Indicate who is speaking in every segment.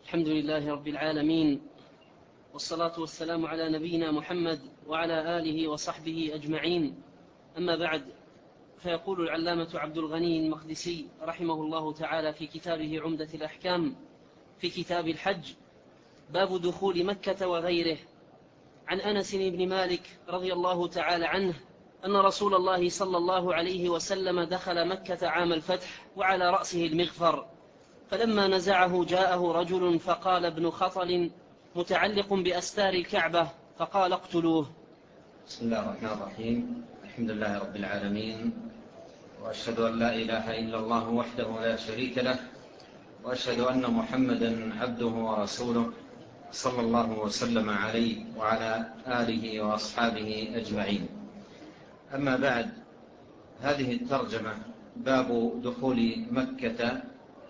Speaker 1: الحمد لله رب العالمين، والصلاة والسلام على نبينا محمد وعلى آله وصحبه أجمعين. أما بعد، فيقول العلامة عبد الغني المقدسي رحمه الله تعالى في كتابه عمدة الأحكام في كتاب الحج: باب دخول مكة وغيره. عن أنس بن مالك رضي الله تعالى عنه أن رسول الله صلى الله عليه وسلم دخل مكة عام الفتح وعلى رأسه المغفر، فلما نزعه جاءه رجل فقال: ابن خطل متعلق بأستار الكعبة، فقال: اقتلوه.
Speaker 2: بسم الله الرحمن الرحيم. الحمد لله رب العالمين، وأشهد أن لا إله إلا الله وحده لا شريك له، وأشهد أن محمدا عبده ورسوله صلى الله وسلم عليه وعلى آله وأصحابه أجمعين. أما بعد، هذه الترجمة باب دخول مكة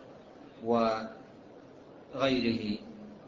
Speaker 2: وغيره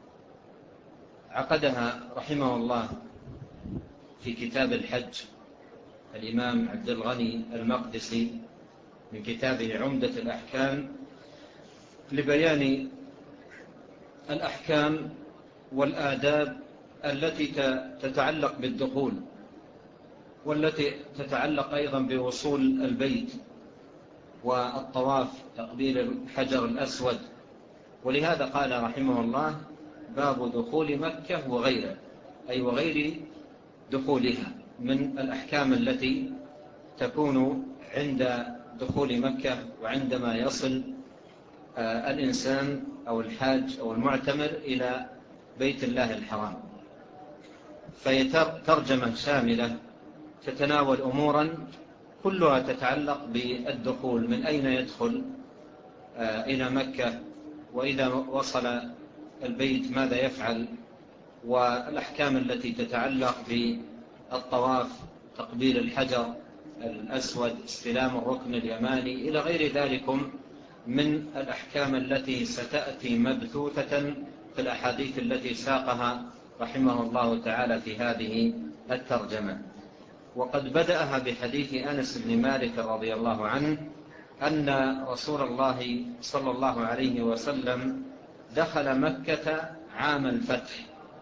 Speaker 2: عقدها رحمه الله في كتاب الحج الإمام عبد الغني المقدسي من كتابه عمدة الأحكام لبيان الأحكام والآداب التي تتعلق بالدخول، والتي تتعلق أيضا بوصول البيت والطواف تقبيل الحجر الأسود. ولهذا قال رحمه الله: باب دخول مكة وغيره، أي وغير دخولها من الأحكام التي تكون عند دخول مكة وعندما يصل الإنسان أو الحاج أو المعتمر إلى بيت الله الحرام. فهي ترجمة شاملة تتناول أمورا كلها تتعلق بالدخول: من أين يدخل إلى مكة، وإذا وصل البيت ماذا يفعل، والأحكام التي تتعلق بالطواف تقبيل الحجر الأسود استلام الركن اليماني إلى غير ذلك من الأحكام التي ستأتي مبثوثة في الأحاديث التي ساقها رحمه الله تعالى في هذه الترجمة. وقد بدأها بحديث أنس بن مالك رضي الله عنه أن رسول الله صلى الله عليه وسلم دخل مكة عام الفتح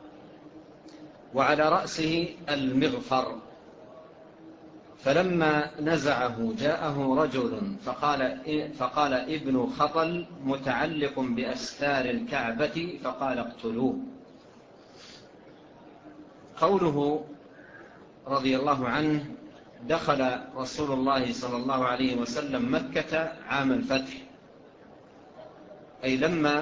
Speaker 2: وعلى رأسه المغفر، فلما نزعه جاءه رجل فقال: ابن خطل متعلق بأستار الكعبة، فقال: اقتلوه. قوله رضي الله عنه: دخل رسول الله صلى الله عليه وسلم مكة عام الفتح، أي لما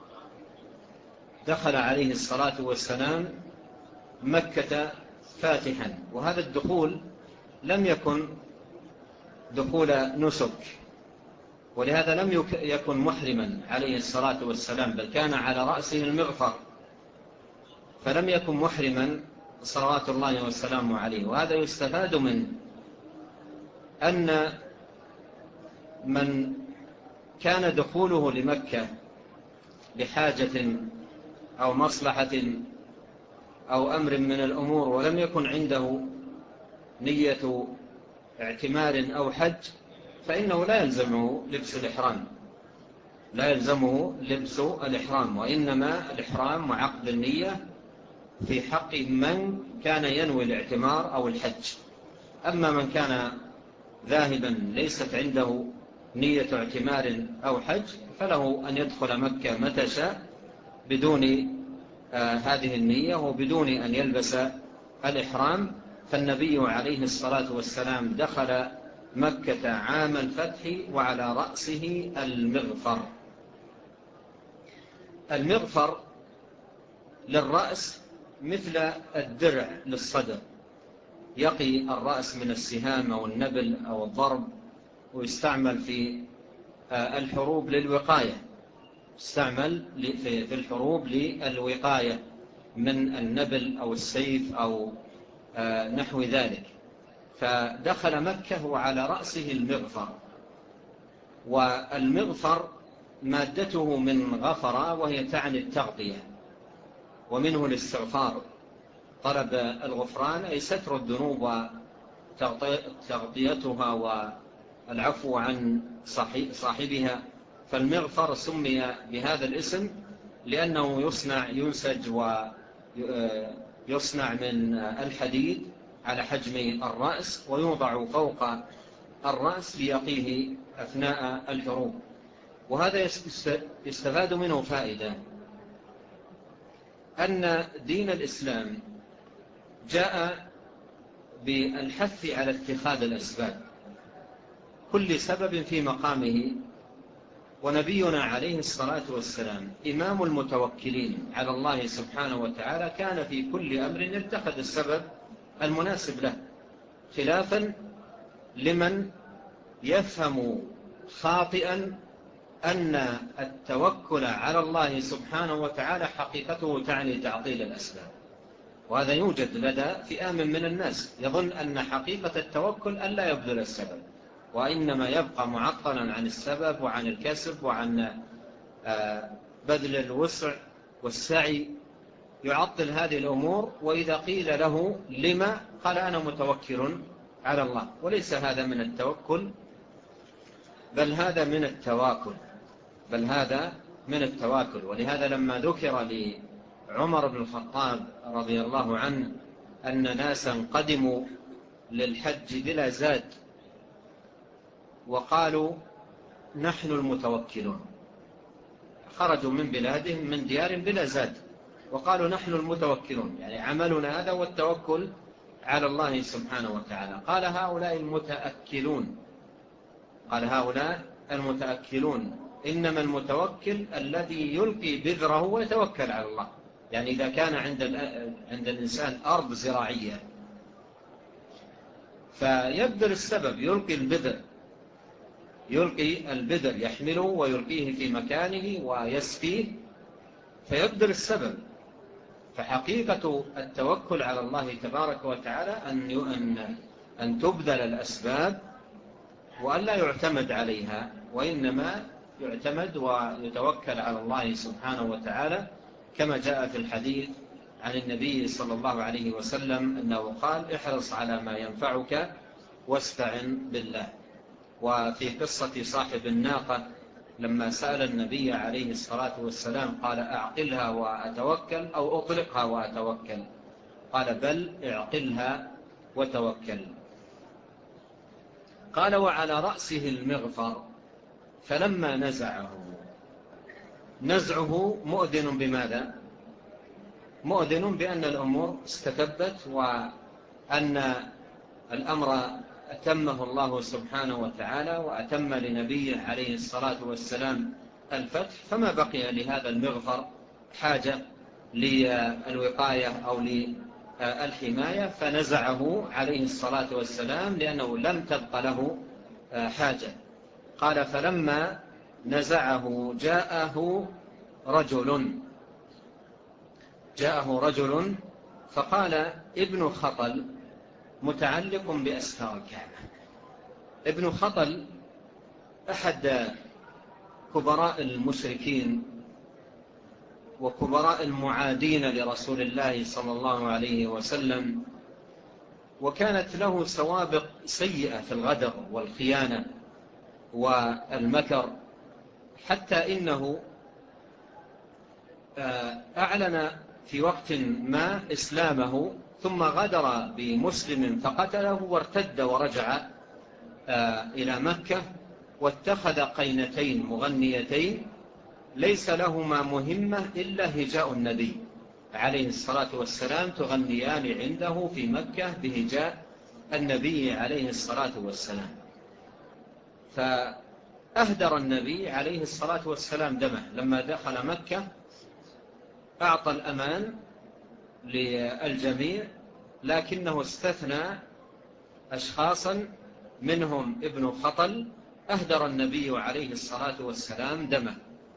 Speaker 2: دخل عليه الصلاة والسلام مكة فاتحا. وهذا الدخول لم يكن دخول نسك، ولهذا لم يكن محرما عليه الصلاة والسلام، بل كان على رأسه المغفر، فلم يكن محرما صلوات الله والسلام عليه. وهذا يستفاد منه أن من كان دخوله لمكة لحاجة أو مصلحة أو أمر من الأمور ولم يكن عنده نية اعتمار أو حج، فإنه لا يلزمه لبس الإحرام، وإنما الإحرام وعقد النية في حق من كان ينوي الاعتمار أو الحج. أما من كان ذاهبا ليست عنده نية اعتمار أو حج، فله أن يدخل مكة متى شاء بدون هذه النية وبدون أن يلبس الإحرام. فالنبي عليه الصلاة والسلام دخل مكة عام الفتح وعلى رأسه المغفر. المغفر للرأس مثل الدرع للصدر، يقي الرأس من السهام أو النبل أو الضرب، ويستعمل في الحروب للوقاية، يستعمل في الحروب للوقاية من النبل أو السيف أو نحو ذلك. فدخل مكة وعلى رأسه المغفر، والمغفر مادته من غفر، وهي تعني التغطية، ومنه الاستغفار، طلب الغفران أي ستر الذنوب وتغطيتها والعفو عن صاحبها. فالمغفر سمي بهذا الاسم لأنه ينسج ويصنع من الحديد على حجم الرأس ويوضع فوق الرأس ليقيه أثناء الحروب. وهذا يستفاد منه فائدة، أن دين الإسلام جاء بالحث على اتخاذ الأسباب، كل سبب في مقامه. ونبينا عليه الصلاة والسلام إمام المتوكلين على الله سبحانه وتعالى، كان في كل أمر يتخذ السبب المناسب له، خلافا لمن يفهم خاطئا أن التوكل على الله سبحانه وتعالى حقيقته تعني تعطيل الأسباب. وهذا يوجد لدى فئام من الناس، يظن أن حقيقة التوكل أن لا يبذل السبب، وإنما يبقى معطلا عن السبب وعن الكسب وعن بذل الوسع والسعي، يعطل هذه الأمور. وإذا قيل له لما، قال أنا متوكل على الله. وليس هذا من التوكل، بل هذا من التواكل. ولهذا لما ذكر لعمر بن الخطاب رضي الله عنه أن ناسا قدموا للحج بلا زاد وقالوا نحن المتوكلون، خرجوا من بلادهم من ديار بلا زاد وقالوا نحن المتوكلون، يعني عملنا هذا والتوكل على الله سبحانه وتعالى. قال هؤلاء المتأكلون إنما المتوكل الذي يلقي بذره ويتوكل على الله. يعني إذا كان عند الإنسان أرض زراعية فيبذل السبب، يلقي البذر يحمله ويلقيه في مكانه ويسقيه، فيبذل السبب. فحقيقة التوكل على الله تبارك وتعالى أن تبذل الأسباب وأن لا يعتمد عليها، وإنما يعتمد ويتوكل على الله سبحانه وتعالى، كما جاء في الحديث عن النبي صلى الله عليه وسلم أنه قال احرص على ما ينفعك واستعن بالله. وفي قصة صاحب الناقة لما سأل النبي عليه الصلاة والسلام قال أعقلها وأتوكل أو أطلقها وأتوكل؟ قال بل اعقلها وتوكل. قال وعلى رأسه المغفر، فلما نزعه مؤذن بماذا؟ مؤذن بأن الأمور استتبت وأن الأمر أتمه الله سبحانه وتعالى وأتم لنبيه عليه الصلاة والسلام الفتح، فما بقي لهذا المغفر حاجة للوقاية أو للحماية، فنزعه عليه الصلاة والسلام لأنه لم تبق له حاجة. قال فلما نزعه جاءه رجل فقال ابن خطل متعلق بأستار الكعبة. ابن خطل أحد كبراء المشركين وكبراء المعادين لرسول الله صلى الله عليه وسلم، وكانت له سوابق سيئة في الغدر والخيانة والمكر، حتى إنه أعلن في وقت ما إسلامه ثم غدر بمسلم فقتله وارتد ورجع إلى مكة، واتخذ قينتين مغنيتين ليس لهما مهمة إلا هجاء النبي عليه الصلاة والسلام، تغنيان عنده في مكة بهجاء النبي عليه الصلاة والسلام. فأهدر النبي عليه الصلاة والسلام دمه لما دخل مكة، أعطى الأمان للجميع، لكنه استثنى أشخاصا منهم ابن خطل أهدر النبي عليه الصلاة والسلام دمه.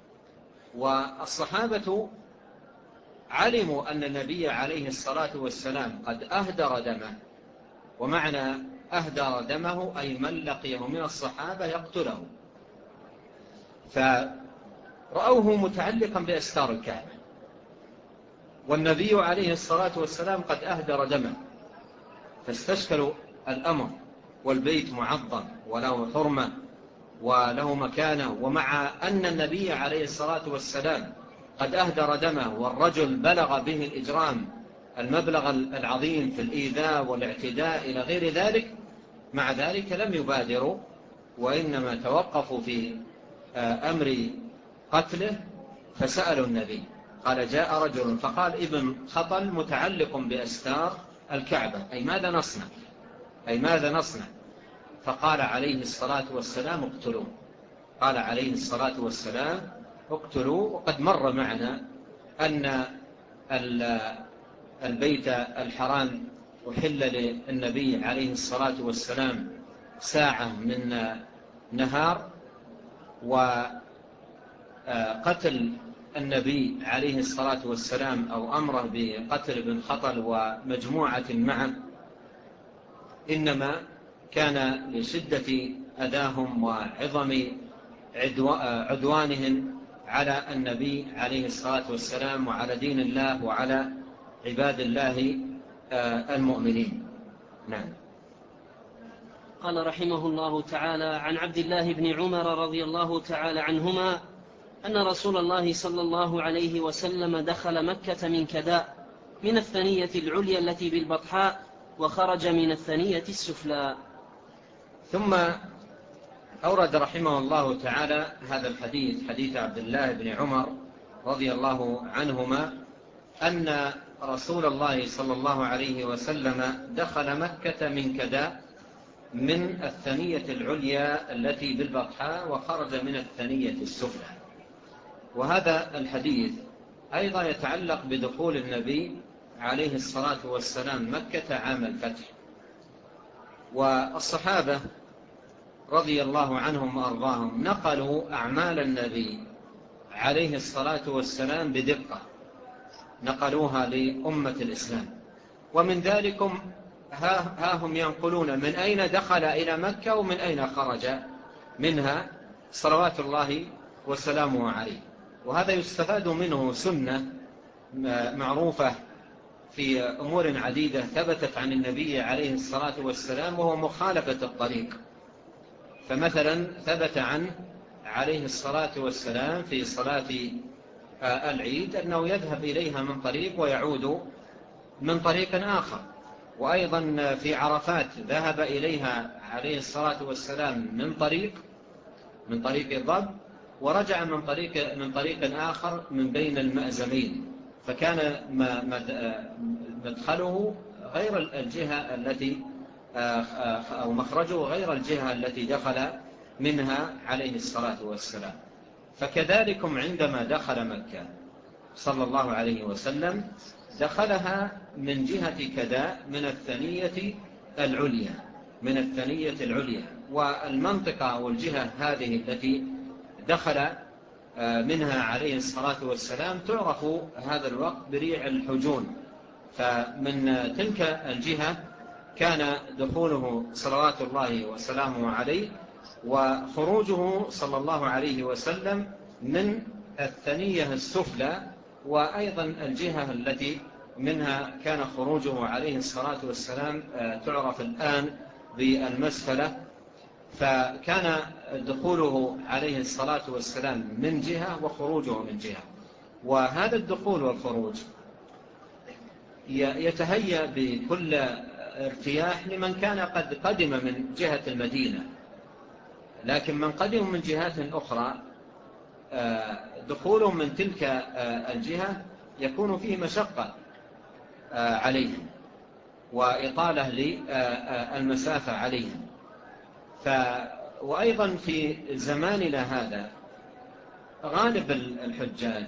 Speaker 2: والصحابة علموا أن النبي عليه الصلاة والسلام قد أهدر دمه، ومعنى أهدر دمه أي من لقيه من الصحابة يقتله، فرأوه متعلقا بأستار الكعبة، والنبي عليه الصلاة والسلام قد أهدر دمه، فاستشكلوا الأمر، والبيت معظم وله حرمة وله مكانة، ومع أن النبي عليه الصلاة والسلام قد أهدر دمه، والرجل بلغ به الإجرام المبلغ العظيم في الإيذاء والاعتداء إلى غير ذلك، مع ذلك لم يبادروا، وإنما توقفوا في أمر قتله. فسألوا النبي، قال جاء رجل فقال ابن خطل متعلق بأستار الكعبة، أي ماذا نصنع؟ فقال عليه الصلاة والسلام اقتلوه. قال عليه الصلاة والسلام اقتلوا. وقد مر معنا أن البيت الحرام أحل للنبي عليه الصلاة والسلام ساعة من نهار، وقتل النبي عليه الصلاة والسلام أو أمره بقتل ابن خطل ومجموعة معه إنما كان لشدة أذاهم وعظم عدوانهم على النبي عليه الصلاة والسلام وعلى دين الله وعلى عباد الله المؤمنين. نعم.
Speaker 1: قال رحمه الله تعالى: عن عبد الله بن عمر رضي الله تعالى عنهما أن رسول الله صلى الله عليه وسلم دخل مكة من كداء من الثنية العليا التي بالبطحاء، وخرج من الثنية السفلى.
Speaker 2: ثم أورد رحمه الله تعالى هذا الحديث، حديث عبد الله بن عمر رضي الله عنهما أن رسول الله صلى الله عليه وسلم دخل مكة من كداء من الثنية العليا التي بالبطحاء، وخرج من الثنية السفلى. وهذا الحديث أيضا يتعلق بدخول النبي عليه الصلاة والسلام مكة عام الفتح. والصحابة رضي الله عنهم وأرضاهم نقلوا أعمال النبي عليه الصلاة والسلام بدقة، نقلوها لأمة الإسلام. ومن ذلكم ها هم ينقلون من أين دخل إلى مكة ومن أين خرج منها صلوات الله وسلامه عليه. وهذا يستفاد منه سنة معروفة في أمور عديدة ثبتت عن النبي عليه الصلاة والسلام، وهو مخالفة الطريق. فمثلا ثبت عنه عليه الصلاة والسلام في صلاة العيد أنه يذهب إليها من طريق ويعود من طريق آخر. وأيضا في عرفات ذهب إليها عليه الصلاة والسلام من طريق الضب، ورجع من طريق آخر من بين المأزمين، فكان مدخله غير الجهة التي أو مخرجه غير الجهة التي دخل منها عليه الصلاة والسلام. فكذلكم عندما دخل مكة صلى الله عليه وسلم دخلها من جهة كداء من الثنية العليا. والمنطقة والجهة هذه التي دخل منها عليه الصلاة والسلام تعرف هذا الوقت بريع الحجون. فمن تلك الجهة كان دخوله صلوات الله وسلامه عليه، وخروجه صلى الله عليه وسلم من الثنية السفلى، وأيضا الجهة التي منها كان خروجه عليه الصلاة والسلام تعرف الآن بالمسفلة. فكان دخوله عليه الصلاة والسلام من جهة وخروجه من جهة. وهذا الدخول والخروج يتهيأ بكل ارتياح لمن كان قد قدم من جهة المدينة، لكن من قدم من جهات أخرى دخولهم من تلك الجهة يكون فيه مشقة عليهم وإطالة للمسافة عليهم. وأيضا في زماننا هذا غالب الحجاج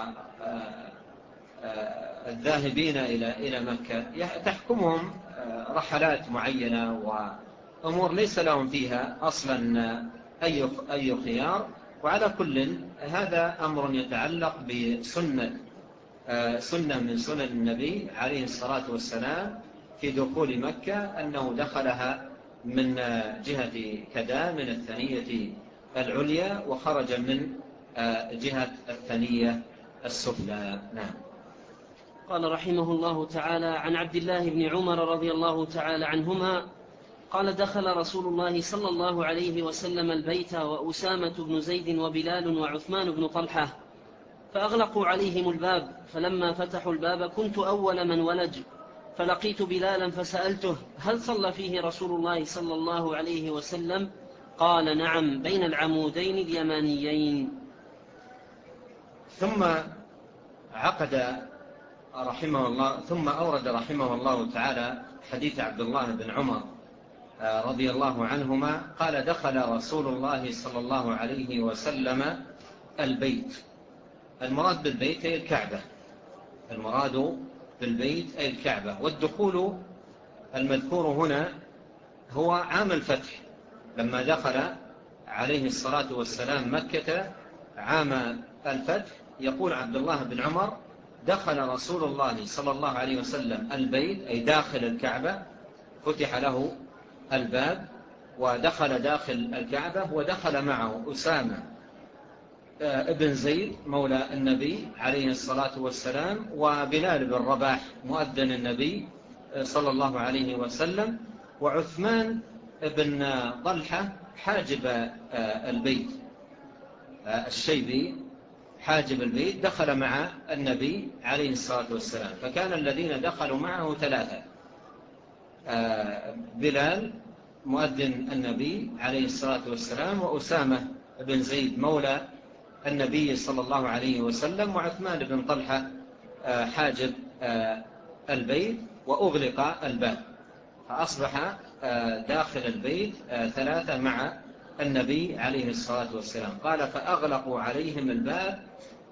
Speaker 2: والذاهبين إلى مكة تحكمهم رحلات معينة وأمور ليس لهم فيها أصلا أي خيار. وعلى كل هذا أمر يتعلق بسنة من سنن النبي عليه الصلاة والسلام في دخول مكة، أنه دخلها من جهة كداء من الثنية العليا، وخرج من جهة الثنية السفلى. نعم.
Speaker 1: قال رحمه الله تعالى: عن عبد الله بن عمر رضي الله تعالى عنهما قال: دخل رسول الله صلى الله عليه وسلم البيت وأسامة بن زيد وبلال وعثمان بن طلحة، فأغلقوا عليهم الباب، فلما فتحوا الباب كنت أول من ولج، فلقيت بلالا فسألته: هل صلى فيه رسول الله صلى الله عليه وسلم؟ قال: نعم، بين العمودين اليمانيين.
Speaker 2: ثم أورد رحمه الله تعالى حديث عبد الله بن عمر رضي الله عنهما قال: دخل رسول الله صلى الله عليه وسلم البيت. المراد بالبيت أي الكعبة، المراد بالبيت أي الكعبة. والدخول المذكور هنا هو عام الفتح، لما دخل عليه الصلاة والسلام مكة عام الفتح. يقول عبد الله بن عمر: دخل رسول الله صلى الله عليه وسلم البيت، أي داخل الكعبة، فتح له الباب ودخل داخل الكعبة، ودخل معه أسامة ابن زيد مولى النبي عليه الصلاة والسلام، وبلال بن رباح مؤذن النبي صلى الله عليه وسلم، وعثمان بن طلحة حاجب البيت الشيبي حاجب البيت، دخل مع النبي عليه الصلاة والسلام. فكان الذين دخلوا معه ثلاثة: بلال مؤذن النبي عليه الصلاة والسلام، وأسامة بن زيد مولى النبي صلى الله عليه وسلم، وعثمان بن طلحة حاجب البيت، وأغلق الباب، فأصبح داخل البيت ثلاثة مع النبي عليه الصلاة والسلام. قال: فأغلقوا عليهم الباب.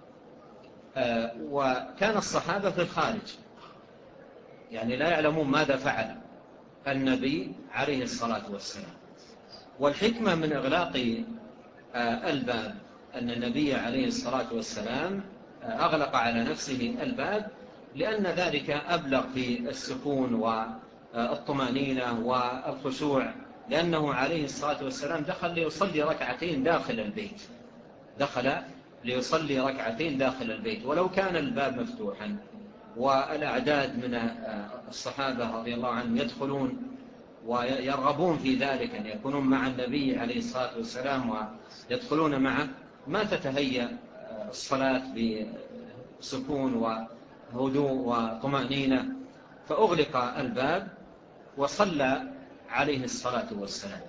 Speaker 2: وكان الصحابة في الخارج، يعني لا يعلمون ماذا فعل النبي عليه الصلاة والسلام. والحكمة من إغلاق الباب أن النبي عليه الصلاة والسلام أغلق على نفسه الباب، لأن ذلك أبلغ في السكون والطمأنينة والخشوع، لأنه عليه الصلاة والسلام دخل ليصلي ركعتين داخل البيت، دخل ليصلي ركعتين داخل البيت. ولو كان الباب مفتوحا والأعداد من الصحابة رضي الله عنهم يدخلون ويرغبون في ذلك أن يكونون مع النبي عليه الصلاة والسلام ويدخلون معه، ما تتهيأ الصلاة بسكون وهدوء وطمأنينة. فأغلق الباب وصلى عليه الصلاة والسلام.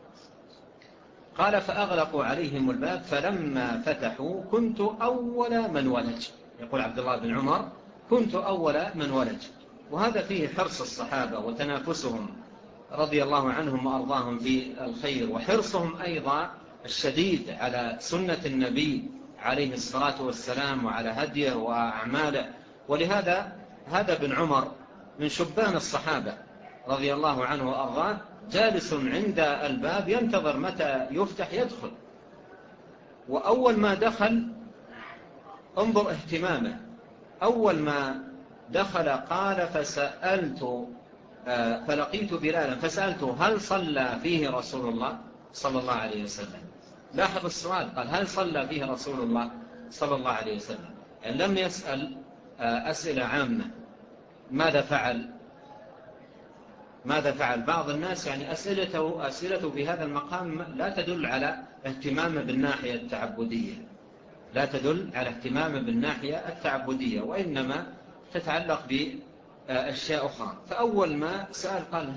Speaker 2: قال: فأغلقوا عليهم الباب فلما فتحوا كنت أول من ولج. يقول عبد الله بن عمر: كنت أول من ولج. وهذا فيه حرص الصحابة وتنافسهم رضي الله عنهم وأرضاهم في الخير، وحرصهم أيضا الشديد على سنة النبي عليه الصلاة والسلام وعلى هديه وأعماله. ولهذا هذا بن عمر من شبان الصحابة رضي الله عنه وأرضاه، جالس عند الباب ينتظر متى يفتح يدخل. وأول ما دخل، انظر اهتمامه، أول ما دخل قال: فلقيت بلالا فسألته: هل صلى فيه رسول الله صلى الله عليه وسلم؟ لاحظ السؤال، قال: هل صلى فيه رسول الله صلى الله عليه وسلم؟ يعني لم يسأل أسئلة عامة. ماذا فعل بعض الناس، يعني أسئلته في هذا المقام لا تدل على اهتمام بالناحية التعبدية، لا تدل على اهتمام بالناحية التعبدية، وإنما تتعلق بأشياء أخرى. فأول ما سأل قال: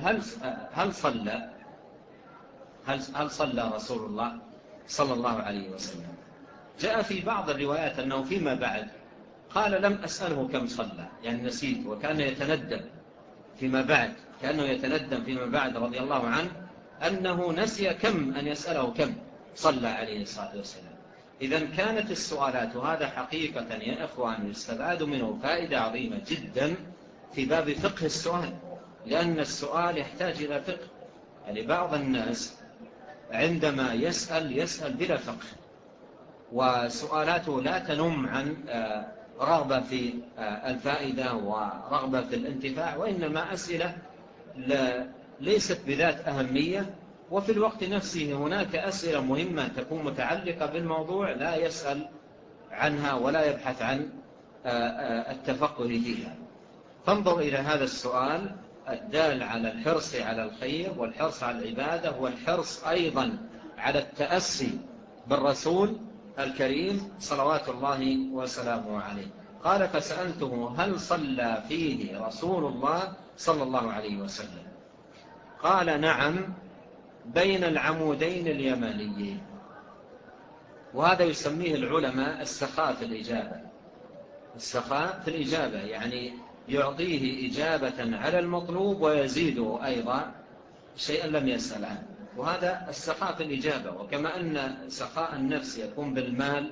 Speaker 2: هل صلى رسول الله صلى الله عليه وسلم؟ جاء في بعض الروايات أنه فيما بعد قال: لم أسأله كم صلى، يعني نسيت، وكان يتندم فيما بعد، كأنه يتندم فيما بعد رضي الله عنه أنه نسي أن يسأله كم صلى عليه الصلاة والسلام. إذن كانت السؤالات، وهذا حقيقة يا إخوان يستفاد منه فائدة عظيمة جدا في باب فقه السؤال، لأن السؤال يحتاج إلى فقه. يعني بعض الناس عندما يسأل بلا فقه، وسؤالاته لا تنم عن رغبة في الفائدة ورغبة في الانتفاع، وإنما أسئلة ليست بذات أهمية. وفي الوقت نفسه هناك أسئلة مهمة تكون متعلقة بالموضوع لا يسأل عنها ولا يبحث عن التفقه فيها. فانظر إلى هذا السؤال الدال على الحرص على الخير والحرص على العبادة، والحرص أيضا على التأسي بالرسول الكريم صلوات الله وسلامه عليه. قال فسألته هل صلى فيه رسول الله صلى الله عليه وسلم؟ قال نعم بين العمودين اليمانيين. وهذا يسميه العلماء السخاء في الإجابة. السخاء في الإجابة يعني يعطيه إجابة على المطلوب ويزيده أيضا شيئا لم يسأل عنه، وهذا السخاء في الإجابة. وكما أن سخاء النفس يكون بالمال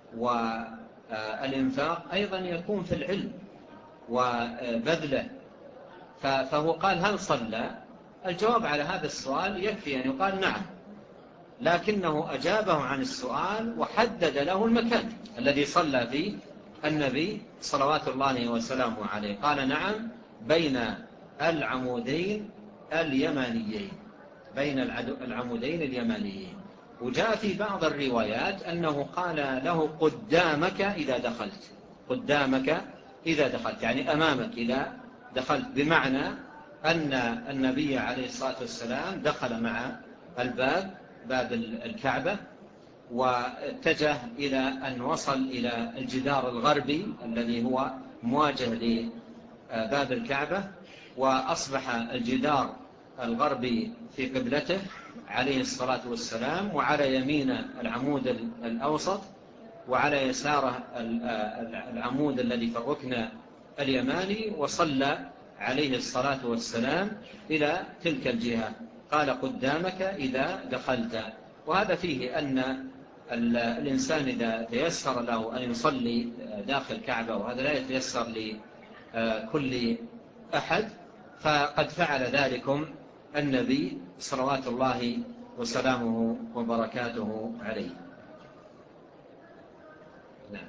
Speaker 2: والإنفاق أيضا يكون في العلم وبذله. فهو قال هل صلى؟ الجواب على هذا السؤال يكفي أن يقال نعم، لكنه أجابه عن السؤال وحدد له المكان الذي صلى فيه النبي صلوات الله وسلامه عليه. قال نعم بين العمودين اليمانيين، بين العمودين اليمانيين. وجاء في بعض الروايات أنه قال له قدامك إذا دخلت، قدامك إذا دخلت يعني أمامك إذا دخلت، بمعنى أن النبي عليه الصلاة والسلام دخل مع باب الكعبة واتجه إلى أن وصل إلى الجدار الغربي الذي هو مواجه لباب الكعبة، وأصبح الجدار الغربي في قبلته عليه الصلاة والسلام، وعلى يمين العمود الأوسط، وعلى يساره العمود الذي في الركن اليماني، وصلى عليه الصلاة والسلام إلى تلك الجهة. قال قدامك إذا دخلت. وهذا فيه أن الإنسان إذا تيسر له أن يصلي داخل كعبة، وهذا لا يتيسر لكل أحد، فقد فعل ذلكم النبي صلوات الله وسلامه وبركاته عليه. نعم.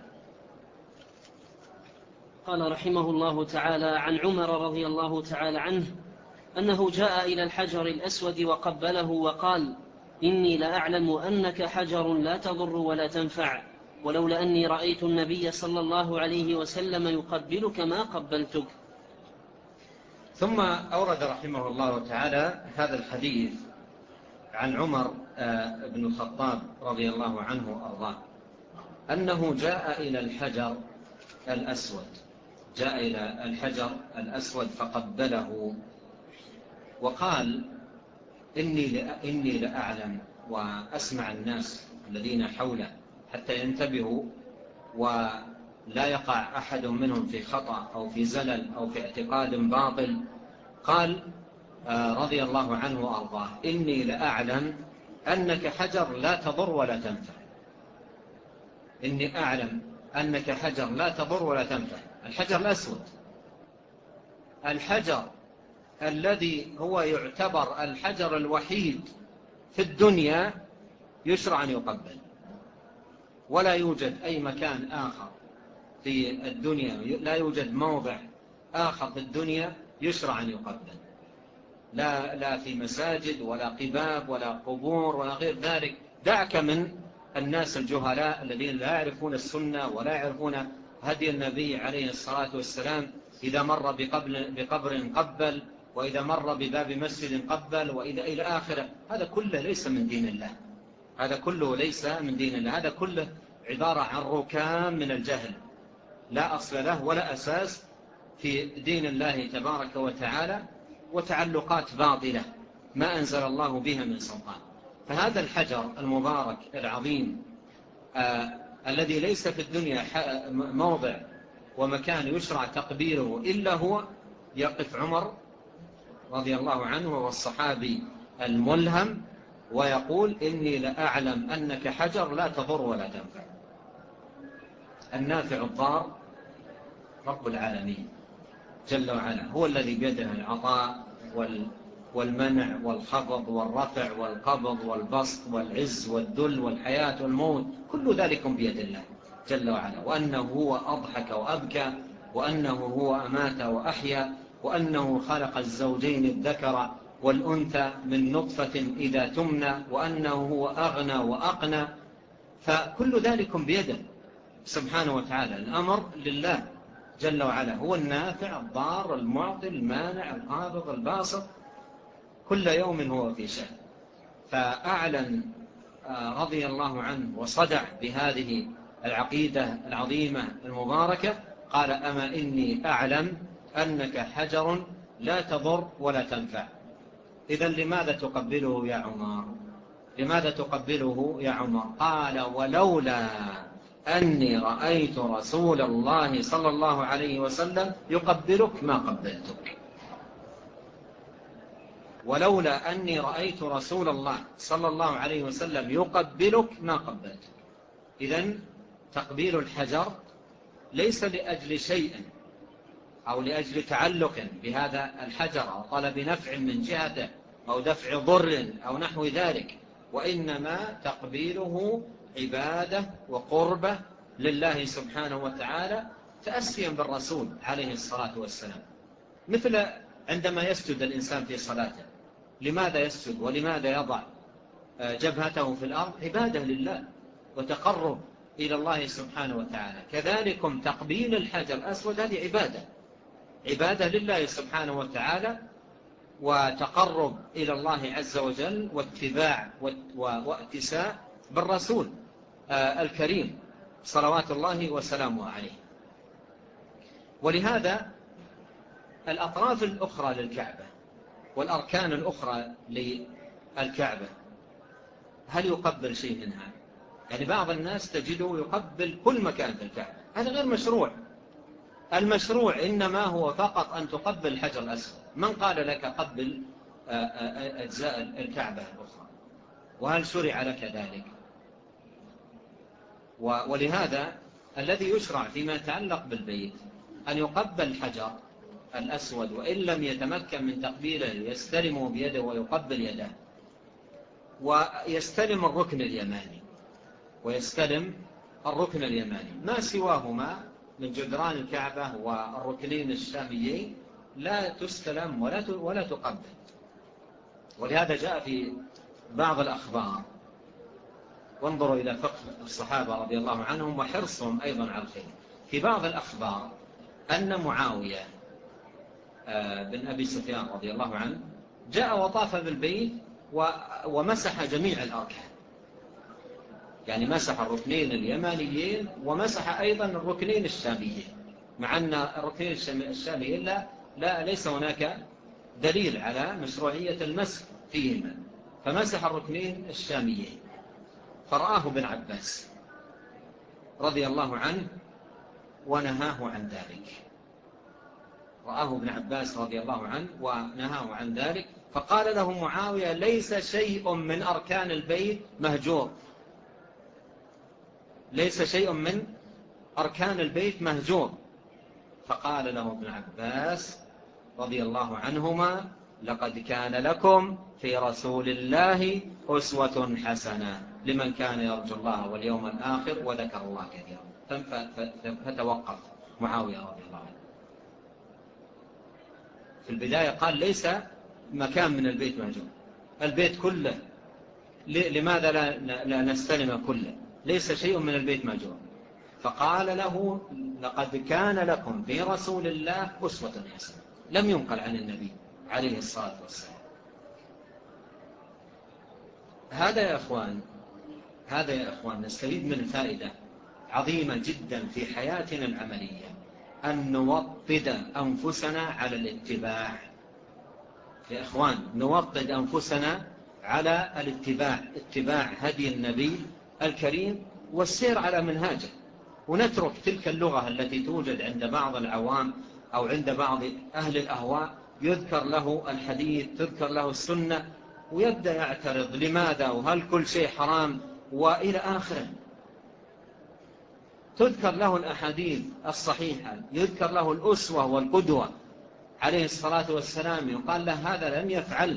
Speaker 1: قال رحمه الله تعالى عن عمر رضي الله تعالى عنه أنه جاء إلى الحجر الأسود وقبله وقال إني لأعلم أنك حجر لا تضر ولا تنفع، ولولا أني رأيت النبي صلى الله عليه وسلم يقبلك ما قبلتك.
Speaker 2: ثم أورد رحمه الله تعالى هذا الحديث عن عمر بن الخطاب رضي الله عنه وأرضاه أنه جاء إلى الحجر الأسود، جاء إلى الحجر الأسود فقبله وقال إني لأعلم، وأسمع الناس الذين حوله حتى ينتبهوا ولا يقع أحد منهم في خطأ أو في زلل أو في اعتقاد باطل. قال رضي الله عنه وأرضاه إني لأعلم أنك حجر لا تضر ولا تنفع. إني أعلم أنك حجر لا تضر ولا تنفع. الحجر الأسود، الحجر الذي هو يعتبر الحجر الوحيد في الدنيا يشرع أن يقبل، ولا يوجد أي مكان آخر في الدنيا، لا يوجد موضع آخر في الدنيا يشرع أن يقبل، لا في مساجد ولا قباب ولا قبور ولا غير ذلك. دعك من الناس الجهلاء الذين لا يعرفون السنة ولا يعرفون هدي النبي عليه الصلاة والسلام، إذا مر بقبر قبل، وإذا مر بباب مسجد قبل، وإذا إلى آخره. هذا كله ليس من دين الله، هذا كله ليس من دين الله، هذا كله عبارة عن ركام من الجهل لا أصل له ولا أساس في دين الله تبارك وتعالى، وتعلقات باطلة ما أنزل الله بها من سلطان. فهذا الحجر المبارك العظيم الذي ليس في الدنيا موضع ومكان يشرع تقبيله إلا هو، يقف عمر رضي الله عنه والصحابي الملهم ويقول إني لأعلم أنك حجر لا تضر ولا تنفع. النافع الضار رب العالمين جل وعلا، هو الذي بيده العطاء والمنع والخفض والرفع والقبض والبسط والعز والذل والحياة والموت، كل ذلك بيد الله جل وعلا. وأنه هو أضحك وأبكى، وأنه هو أمات وأحيا، وأنه خلق الزوجين الذكر والأنثى من نطفة إذا تمنى، وأنه هو أغنى وأقنى. فكل ذلك بيده سبحانه وتعالى، الأمر لله جل وعلا، هو النافع الضار المعطي المانع القابض الباسط، كل يوم هو في شأن. فأعلن رضي الله عنه وصدع بهذه العقيدة العظيمة المباركة قال: أما إني أعلم أنك حجر لا تضر ولا تنفع. إذن لماذا تقبله يا عمر؟ لماذا تقبله يا عمر؟ قال: ولولا أني رأيت رسول الله صلى الله عليه وسلم يقبلك ما قبلتك. ولولا أني رأيت رسول الله صلى الله عليه وسلم يقبلك ما قبلتك. إذن تقبيل الحجر ليس لأجل شيء أو لأجل تعلق بهذا الحجر أو طلب نفع من جهته أو دفع ضر أو نحو ذلك، وإنما تقبيله عبادة وقربة لله سبحانه وتعالى تأسيا بالرسول عليه الصلاة والسلام. مثل عندما يسجد الإنسان في صلاته، لماذا يسجد ولماذا يضع جبهته في الأرض؟ عبادة لله وتقرب إلى الله سبحانه وتعالى. كذلكم تقبيل الحجر الأسود هذه عبادة لله سبحانه وتعالى وتقرب إلى الله عز وجل واتباع واتساء بالرسول الكريم صلوات الله وسلامه عليه. ولهذا الأطراف الأخرى للكعبة والأركان الأخرى للكعبة هل يقبل شيء منها؟ يعني بعض الناس تجده يقبل كل مكان في الكعبة، هذا غير مشروع. المشروع إنما هو فقط أن تقبل الحجر الأسود. من قال لك قبل أجزاء الكعبة الأخرى؟ وهل شرع لك ذلك؟ ولهذا الذي يشرع فيما يتعلق بالبيت أن يقبل الحجر الأسود، وإن لم يتمكن من تقبيله يستلمه بيده ويقبل يده، ويستلم الركن اليماني ما سواهما من جدران الكعبة والركنين الشاميين لا تستلم ولا تقبل. ولهذا جاء في بعض الأخبار، وانظروا إلى فقه الصحابة رضي الله عنهم وحرصهم أيضا على الخير، في بعض الأخبار أن معاوية بن أبي سفيان رضي الله عنه جاء وطاف بالبيت ومسح جميع الأركان، يعني مسح الركنين اليمانيين ومسح أيضا الركنين الشاميين، مع أن الركنين الشاميين ليس هناك دليل على مشروعية المسح فيهما، فمسح الركنين الشاميين. فرآه ابن عباس رضي الله عنه ونهاه عن ذلك، رآه ابن عباس رضي الله عنه ونهاه عن ذلك، فقال له معاوية: ليس شيء من أركان البيت مهجور، ليس شيء من أركان البيت مهجور. فقال له ابن عباس رضي الله عنهما: لقد كان لكم في رسول الله أسوة حسنة لمن كان يرجو الله واليوم الآخر وذكر الله كثيرا. فتوقف معاوية رضي الله عنه. في البداية قال ليس مكان من البيت مهجور، البيت كله، لماذا لا نستلم كله؟ ليس شيء من البيت مهجور. فقال له: لقد كان لكم في رسول الله أسوة حسنة، لم ينقل عن النبي عليه الصلاة والسلام. هذا يا أخوان نستفيد من فائدة عظيمة جدا في حياتنا العملية، أن نوطد أنفسنا على الاتباع. يا أخوان نوطد أنفسنا على اتباع هدي النبي الكريم والسير على منهاجه، ونترك تلك اللغة التي توجد عند بعض العوام أو عند بعض أهل الأهواء، يذكر له الحديث، تذكر له السنة، ويبدأ يعترض لماذا وهل كل شيء حرام وإلى آخره. تذكر له الأحاديث الصحيحة، يذكر له الأسوة والقدوة عليه الصلاة والسلام، يقال له هذا لم يفعل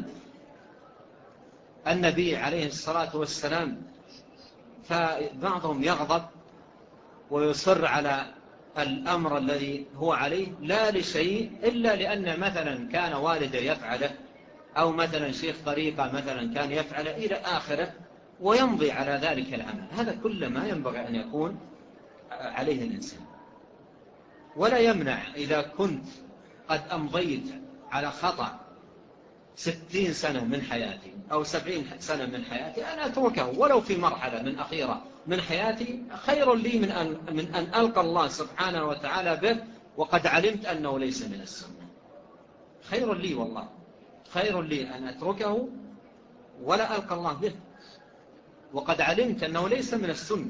Speaker 2: النبي عليه الصلاة والسلام. فبعضهم يغضب ويصر على الأمر الذي هو عليه، لا لشيء إلا لأن مثلا كان والده يفعله، أو مثلا شيخ طريقة مثلا كان يفعله إلى آخره، ويمضي على ذلك العمل. هذا كل ما ينبغي أن يكون عليه الإنسان. ولا يمنع إذا كنت قد أمضيت على خطأ 60 سنة من حياتي أو 70 سنة من حياتي أن أتركه ولو في مرحلة من أخيرة من حياتي خير لي من أن ألقى الله سبحانه وتعالى به وقد علمت أنه ليس من السنة. خير لي والله، خير لي أن أتركه ولا ألقى الله به وقد علمت أنه ليس من السنة.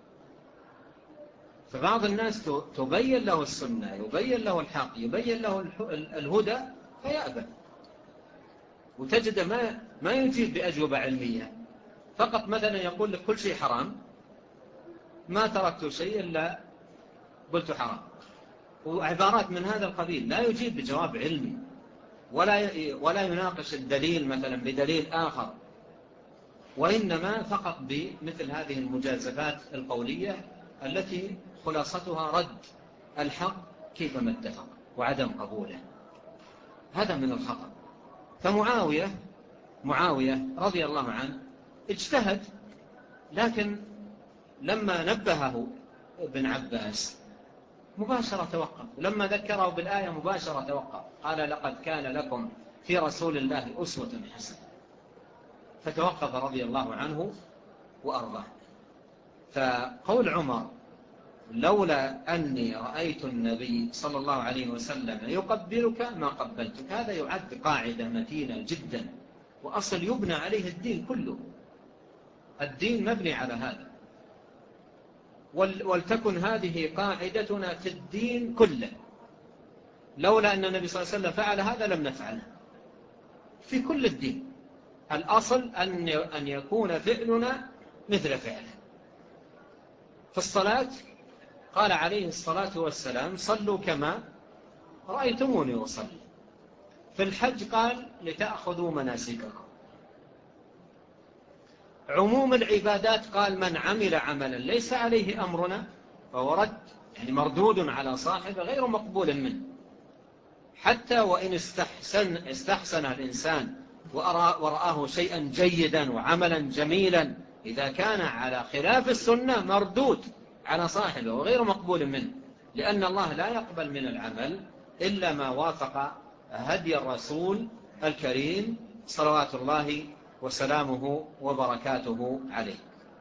Speaker 2: فبعض الناس تبين له السنة، يبين له الحق، يبين له الهدى فيأبى، وتجد ما يجيب بأجوبة علمية، فقط مثلا يقول لك كل شيء حرام، ما تركت شيء إلا قلت حرام، وعبارات من هذا القبيل، لا يجيب بجواب علمي ولا يناقش الدليل مثلا بدليل آخر، وإنما فقط بمثل هذه المجازفات القولية التي خلاصتها رد الحق كيفما اتفق وعدم قبوله. هذا من الخطأ. فمعاوية رضي الله عنه اجتهد، لكن لما نبهه ابن عباس مباشرة توقف، لما ذكره بالآية مباشرة توقف، قال لقد كان لكم في رسول الله أسوة حسنة، فتوقف رضي الله عنه وأرضاه. فقول عمر لولا أني رأيت النبي صلى الله عليه وسلم يقبلك ما قبلتك، هذا يعد قاعدة متينة جدا، وأصل يبنى عليه الدين كله، الدين مبني على هذا، ولتكن هذه قاعدتنا في الدين كله. لولا أن النبي صلى الله عليه وسلم فعل هذا لم نفعله في كل الدين. الأصل أن يكون فعلنا مثل فعله. في الصلاة قال عليه الصلاة والسلام صلوا كما رأيتموني أصلي. في الحج قال لتأخذوا مناسككم. عموم العبادات قال من عمل عملا ليس عليه أمرنا فهو رد، يعني مردود على صاحبه غير مقبول منه. حتى وإن استحسن الإنسان ورآه شيئا جيدا وعملا جميلا، إذا كان على خلاف السنة مردود على صاحبه وغير مقبول منه، لأن الله لا يقبل من العمل إلا ما وافق هدي الرسول الكريم صلوات الله وسلامه وبركاته عليه.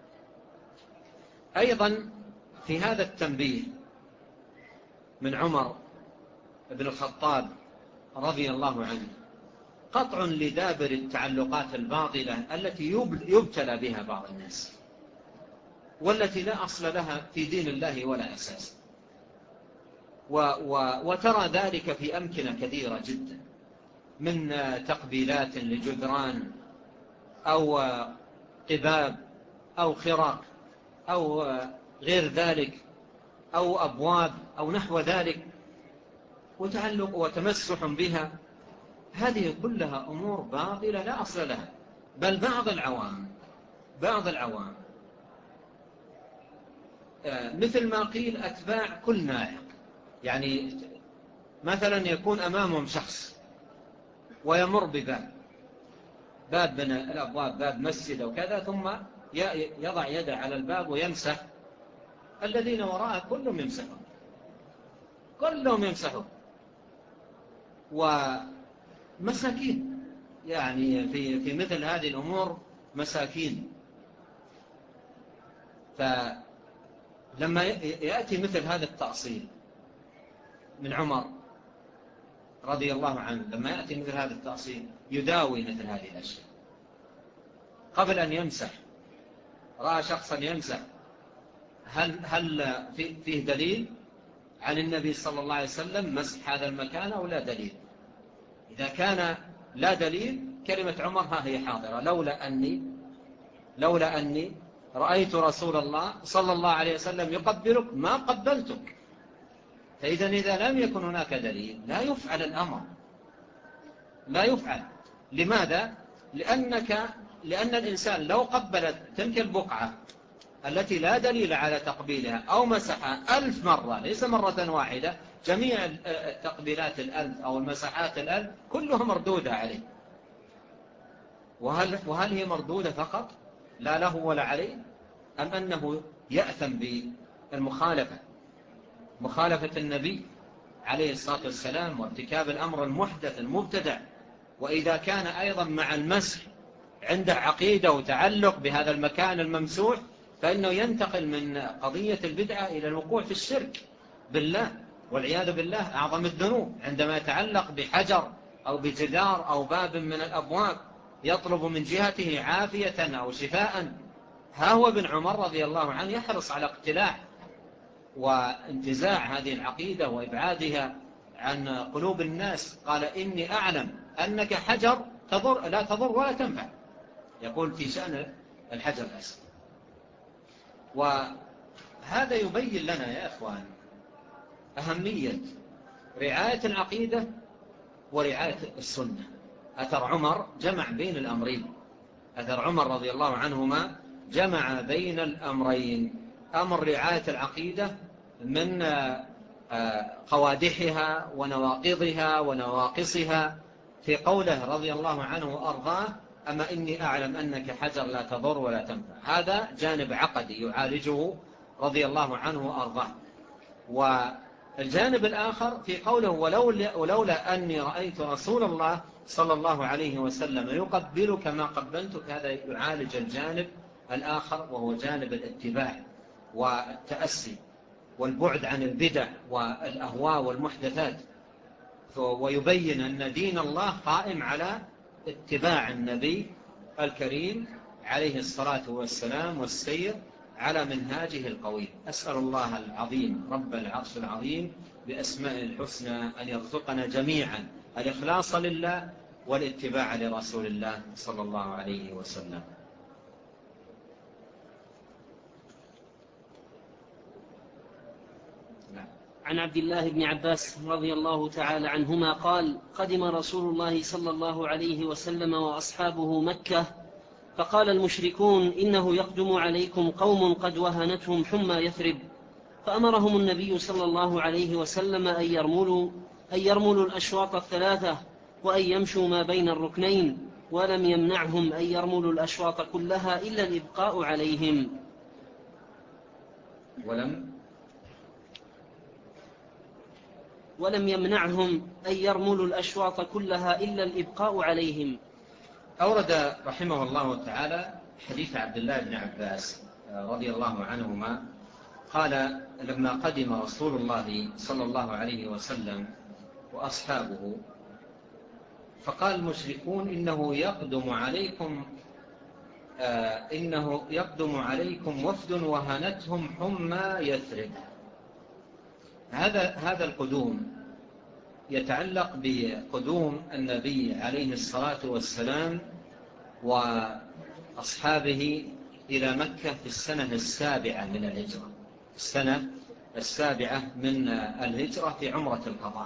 Speaker 2: أيضا في هذا التنبيه من عمر بن الخطاب رضي الله عنه قطع لدابر التعلقات الباطلة التي يبتلى بها بعض الناس، والتي لا أصل لها في دين الله ولا أساس. وترى ذلك في أمكنة كثيرة جدا، من تقبيلات لجدران أو قباب أو خراق أو غير ذلك أو أبواب أو نحو ذلك، وتعلق وتمسح بها. هذه كلها أمور باطلة لا أصل لها. بل بعض العوام مثل ما قيل أتباع كل نائق، يعني مثلا يكون أمامهم شخص ويمر باب من الأبواب، باب مسجد أو كذا، ثم يضع يده على الباب ويمسح، الذين وراءه كلهم يمسحون ومساكين، يعني في مثل هذه الأمور مساكين. فلما يأتي مثل هذا التأصيل من عمر رضي الله عنه، لما يأتي مثل هذا التأصيل يداوي مثل هذه الأشياء قبل أن يمسح. رأى شخصا يمسح، هل فيه دليل عن النبي صلى الله عليه وسلم مسح هذا المكان أو لا دليل؟ إذا كان لا دليل، كلمة عمر ها هي حاضرة، لولا أني رأيت رسول الله صلى الله عليه وسلم يقبلك ما قبلتك. إذا لم يكن هناك دليل لا يفعل الأمر، لا يفعل. لماذا؟ لأن الإنسان لو قبلت تلك البقعة التي لا دليل على تقبيلها أو مسحها 1000 مرة، ليس مرة واحدة، جميع التقبيلات 1000 أو المسحات 1000 كلها مردودة عليه. وهل هي مردودة فقط لا له ولا عليه، أم أنه يأثم بالمخالفة، مخالفة النبي عليه الصلاة والسلام، وارتكاب الأمر المحدث المبتدع وإذا كان أيضا مع المسح عنده عقيدة وتعلق بهذا المكان الممسوح فإنه ينتقل من قضية البدعة إلى الوقوع في الشرك بالله والعياذ بالله، أعظم الذنوب، عندما يتعلق بحجر أو بجدار أو باب من الأبواب يطلب من جهته عافية أو شفاء. ها هو ابن عمر رضي الله عنه يحرص على اقتلاع وانتزاع هذه العقيدة وإبعادها عن قلوب الناس. قال إني أعلم أنك حجر لا تضر ولا تنفع، يقول في شأن الحجر الأسود. وهذا يبين لنا يا أخوان أهمية رعاية العقيدة ورعاية السنة. أثر عمر جمع بين الأمرين، أثر عمر رضي الله عنهما جمع بين الأمرين، أمر رعاية العقيدة من قوادحها ونواقضها ونواقصها في قوله رضي الله عنه وأرضاه أما إني أعلم أنك حجر لا تضر ولا تنفع. هذا جانب عقدي يعالجه رضي الله عنه وأرضاه. والجانب الآخر في قوله ولولا أني رأيت رسول الله صلى الله عليه وسلم يقبلك ما قبلتك، هذا يعالج الجانب الآخر وهو جانب الاتباع والتأسي والبعد عن البدع والأهواء والمحدثات، ويبين أن دين الله قائم على اتباع النبي الكريم عليه الصلاة والسلام والسير على منهاجه القويم. أسأل الله العظيم رب العرش العظيم بأسماء الحسنى أن يرزقنا جميعا الإخلاص لله والاتباع لرسول الله صلى الله عليه وسلم.
Speaker 1: عن عبد الله بن عباس رضي الله تعالى عنهما قال قدم رسول الله صلى الله عليه وسلم وأصحابه مكة فقال المشركون إنه يقدم عليكم قوم قد وهنتهم حمى يثرب، فأمرهم النبي صلى الله عليه وسلم أن يرملوا الأشواط الثلاثة وأن يمشوا ما بين الركنين، ولم يمنعهم أن يرملوا الأشواط كلها إلا الإبقاء عليهم. ولم يمنعهم أن يرملوا الأشواط كلها إلا الإبقاء عليهم.
Speaker 2: أورد رحمه الله تعالى حديث عبد الله بن عباس رضي الله عنهما قال لما قدم رسول الله صلى الله عليه وسلم وأصحابه فقال المشركون إنه يقدم عليكم وفد وهنتهم حمى يثرب. هذا القدوم يتعلق بقدوم النبي عليه الصلاة والسلام وأصحابه إلى مكة في السنة السابعة من الهجرة، السنة السابعة من الهجرة في عمرة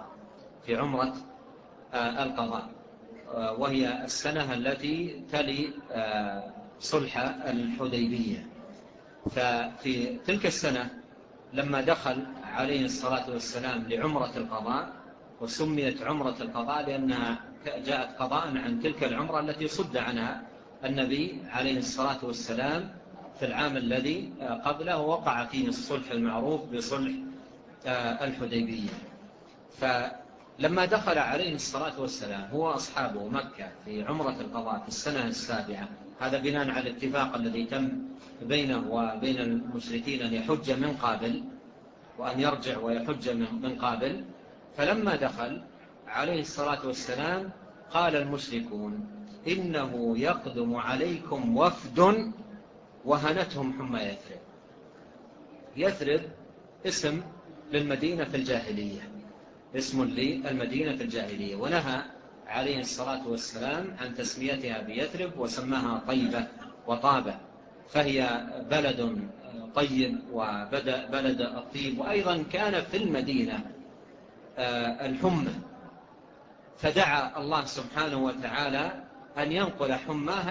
Speaker 2: القضاء، وهي السنة التي تلي صلح الحديبية. ففي تلك السنة لما دخل عليه الصلاة والسلام لعمرة القضاء، وسميت عمرة القضاء لأنها جاءت قضاء عن تلك العمرة التي صد عنها النبي عليه الصلاة والسلام في العام الذي قبله وقع فيه الصلح المعروف بصلح الحديبية. فلما دخل عليه الصلاة والسلام هو أصحابه مكة في عمرة القضاء في السنة السابعة، هذا بناء على الاتفاق الذي تم بينه وبين المشركين أن يحج من قابل وأن يرجع ويحج من قابل. فلما دخل عليه الصلاة والسلام قال المشركون إنه يقدم عليكم وفد وهنتهم حمى يثرب. يثرب اسم للمدينة في الجاهلية، اسم للمدينة في الجاهلية، ونهى عليه الصلاة والسلام عن تسميتها بيثرب وسماها طيبة وطابة، فهي بلد طيب وبلد الطيب. وأيضا كان في المدينة الحمى، فدعا الله سبحانه وتعالى أن ينقل حماها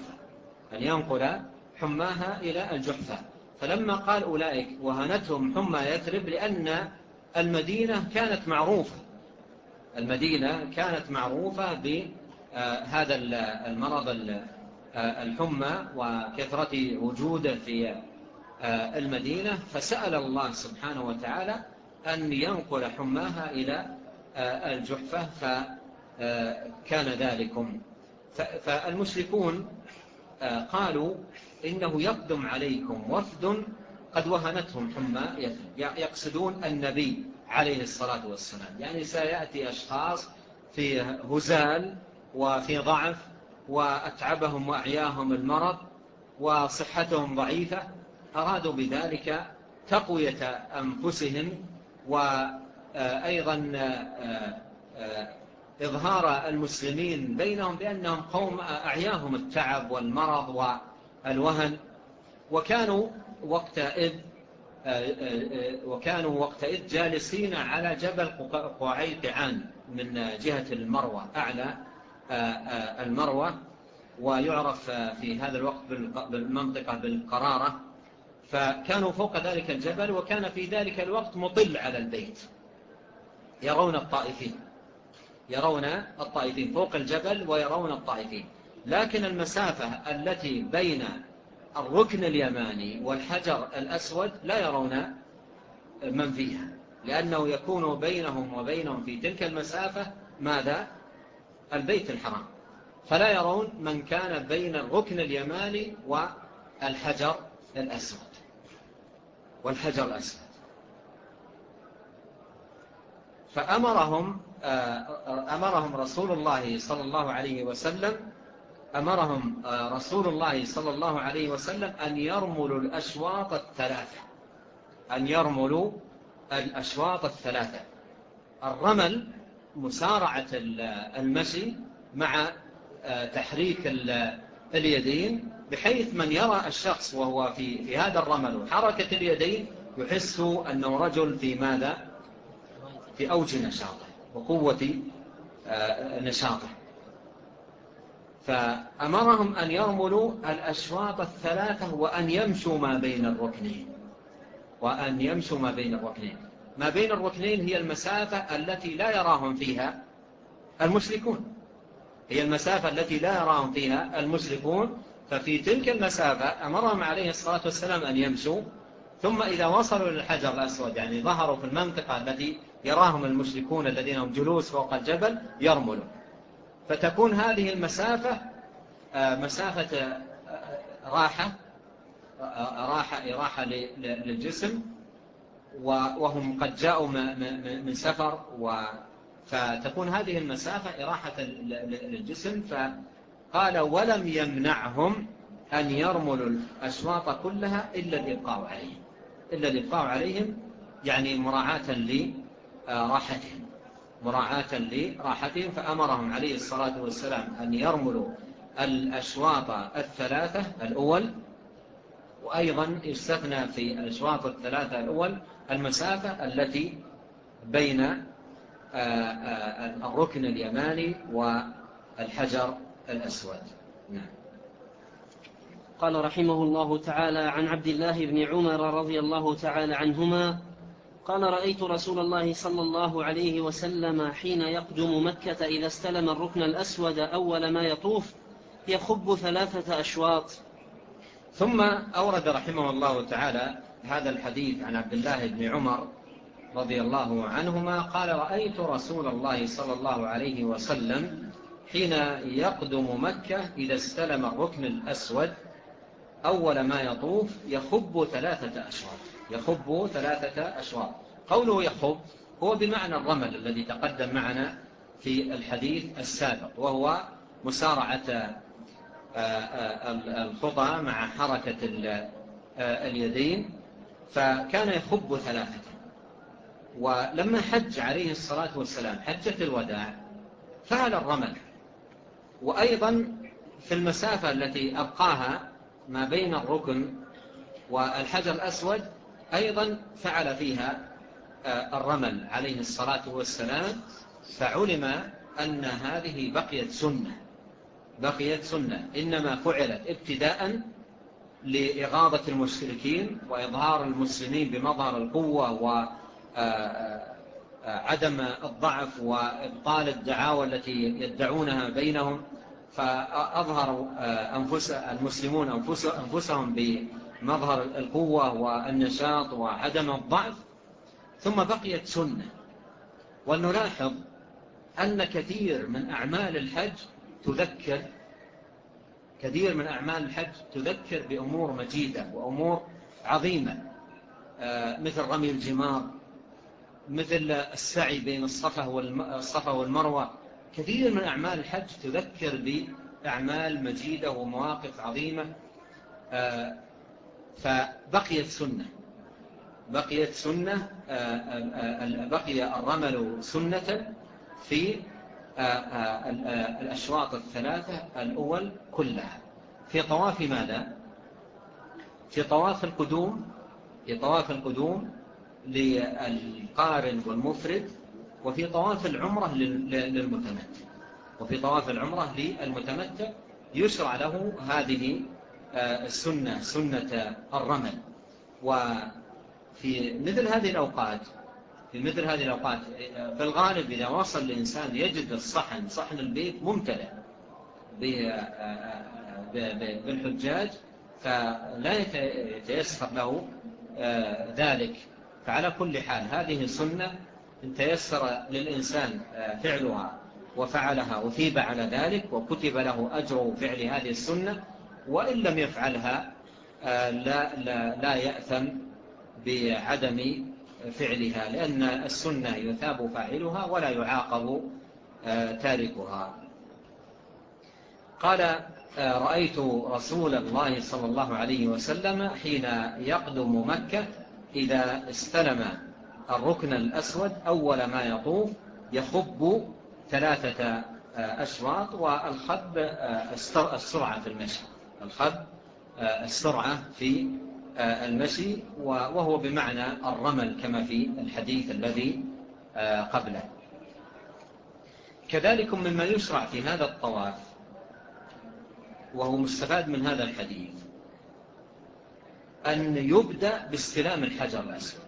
Speaker 2: إلى الجحفة. فلما قال أولئك وهنتهم حمى يثرب لأن المدينة كانت معروفة بهذا المرض الحمى وكثرة وجوده في المدينة، فسأل الله سبحانه وتعالى أن ينقل حماها إلى الجحفة، كان ذلكم. فالمشركون قالوا إنه يقدم عليكم وفد قد وهنتهم حمى يثرب، يقصدون النبي عليه الصلاة والسلام، يعني سيأتي أشخاص في هزال وفي ضعف وأتعبهم وأعياهم المرض وصحتهم ضعيفة، أرادوا بذلك تقوية أنفسهم وأيضا إظهار المسلمين بينهم بأنهم قوم أعياهم التعب والمرض والوهن. وكانوا وقتئذ جالسين على جبل قعيقعان من جهة المروة، أعلى المروة، ويعرف في هذا الوقت بالمنطقة بالقرارة. فكانوا فوق ذلك الجبل، وكان في ذلك الوقت مطل على البيت، يرون الطائفين فوق الجبل ويرون الطائفين، لكن المسافة التي بين الركن اليماني والحجر الأسود لا يرون من فيها، لأنه يكون بينهم وبينهم في تلك المسافة ماذا؟ البيت الحرام، فلا يرون من كان بين الركن اليماني والحجر الأسود. فأمرهم رسول الله صلى الله عليه وسلم أن يرملوا الأشواط الثلاثة. الرمل مسارعة المشي مع تحريك اليدين، بحيث من يرى الشخص وهو في هذا الرمل وحركة اليدين يحس أنه رجل في ماذا؟ في أوج نشاطه وقوة نشاطه. فأمرهم أن يرملوا الأشواط الثلاثة وأن يمشوا ما بين الركنين. ما بين الركنين هي المسافة التي لا يراهم فيها المشركون. ففي تلك المسافة أمرهم عليه الصلاة والسلام أن يمشوا، ثم إذا وصلوا للحجر الأسود، يعني ظهروا في المنطقة التي يراهم المشركون الذين هم جلوس فوق الجبل، يرملوا. فتكون هذه المسافة مسافة راحة للجسم، وهم قد جاءوا من سفر، فتكون هذه المسافة إراحة للجسم. فقال ولم يمنعهم أن يرملوا الأشواط كلها إلا الإبقاء عليهم، يعني مراعاة لراحتهم. فأمرهم عليه الصلاة والسلام أن يرملوا الأشواط الثلاثة الأول، وأيضا يستثنى في الأشواط الثلاثة الأول المسافة التي بين الركن اليماني والحجر الأسود. نعم.
Speaker 1: قال رحمه الله تعالى: عن عبد الله بن عمر رضي الله تعالى عنهما قال: رأيت رسول الله صلى الله عليه وسلم حين يقدم مكة إذا استلم الركن الأسود أول ما يطوف يخب 3 أشواط.
Speaker 2: ثم أورد رحمه الله تعالى هذا الحديث عن عبد الله بن عمر رضي الله عنهما قال: رأيت رسول الله صلى الله عليه وسلم حين يقدم مكة إذا استلم الركن الأسود أول ما يطوف يخب 3 أشواط. قوله يخب هو بمعنى الرمل الذي تقدم معنا في الحديث السابق، وهو مسارعة الخطى مع حركة اليدين. فكان يخب 3. ولما حج عليه الصلاة والسلام حجة الوداع فعل الرمل، وأيضا في المسافة التي أبقاها ما بين الركن والحجر الأسود أيضا فعل فيها الرمل عليه الصلاة والسلام. فعلم أن هذه بقيت سنة إنما فعلت ابتداء لإغاظة المشركين وإظهار المسلمين بمظهر القوة وعدم الضعف وإبطال الدعاوى التي يدعونها بينهم، فأظهر المسلمون أنفسهم بمظهر القوة والنشاط وعدم الضعف، ثم بقيت سنة. ونلاحظ أن كثير من أعمال الحج تذكر بأمور مجيدة وأمور عظيمة، مثل رمي الجمار، مثل السعي بين الصفا والمروة. كثير من أعمال الحج تذكر بأعمال مجيدة ومواقف عظيمة. فبقيت سنة، بقي الرمل سنة في الأشواط الثلاثة الأول كلها. في طواف ماذا؟ في طواف القدوم للقارن والمفرد، وفي طواف العمرة للمتمتع، يشرع له هذه السنة، سنة الرمل. وفي مثل هذه الأوقات في الغالب إذا وصل الإنسان يجد صحن البيت ممتلئ بالحجاج، فلا يتيسر له ذلك. فعلى كل حال هذه سنة إن تيسر للإنسان فعلها وفعلها أثيب على ذلك وكتب له أجر فعل هذه السنة، وإن لم يفعلها لا يأثم بعدم فعلها، لأن السنة يثاب فاعلها ولا يعاقب تاركها. قال: رأيت رسول الله صلى الله عليه وسلم حين يقدم مكة إذا استلم الركن الأسود أول ما يطوف يخب 3 أشواط. والخب السرعة في المشي، وهو بمعنى الرمل كما في الحديث الذي قبله. كذلك مما يشرع في هذا الطواف وهو مستفاد من هذا الحديث أن يبدأ باستلام الحجر الأسود،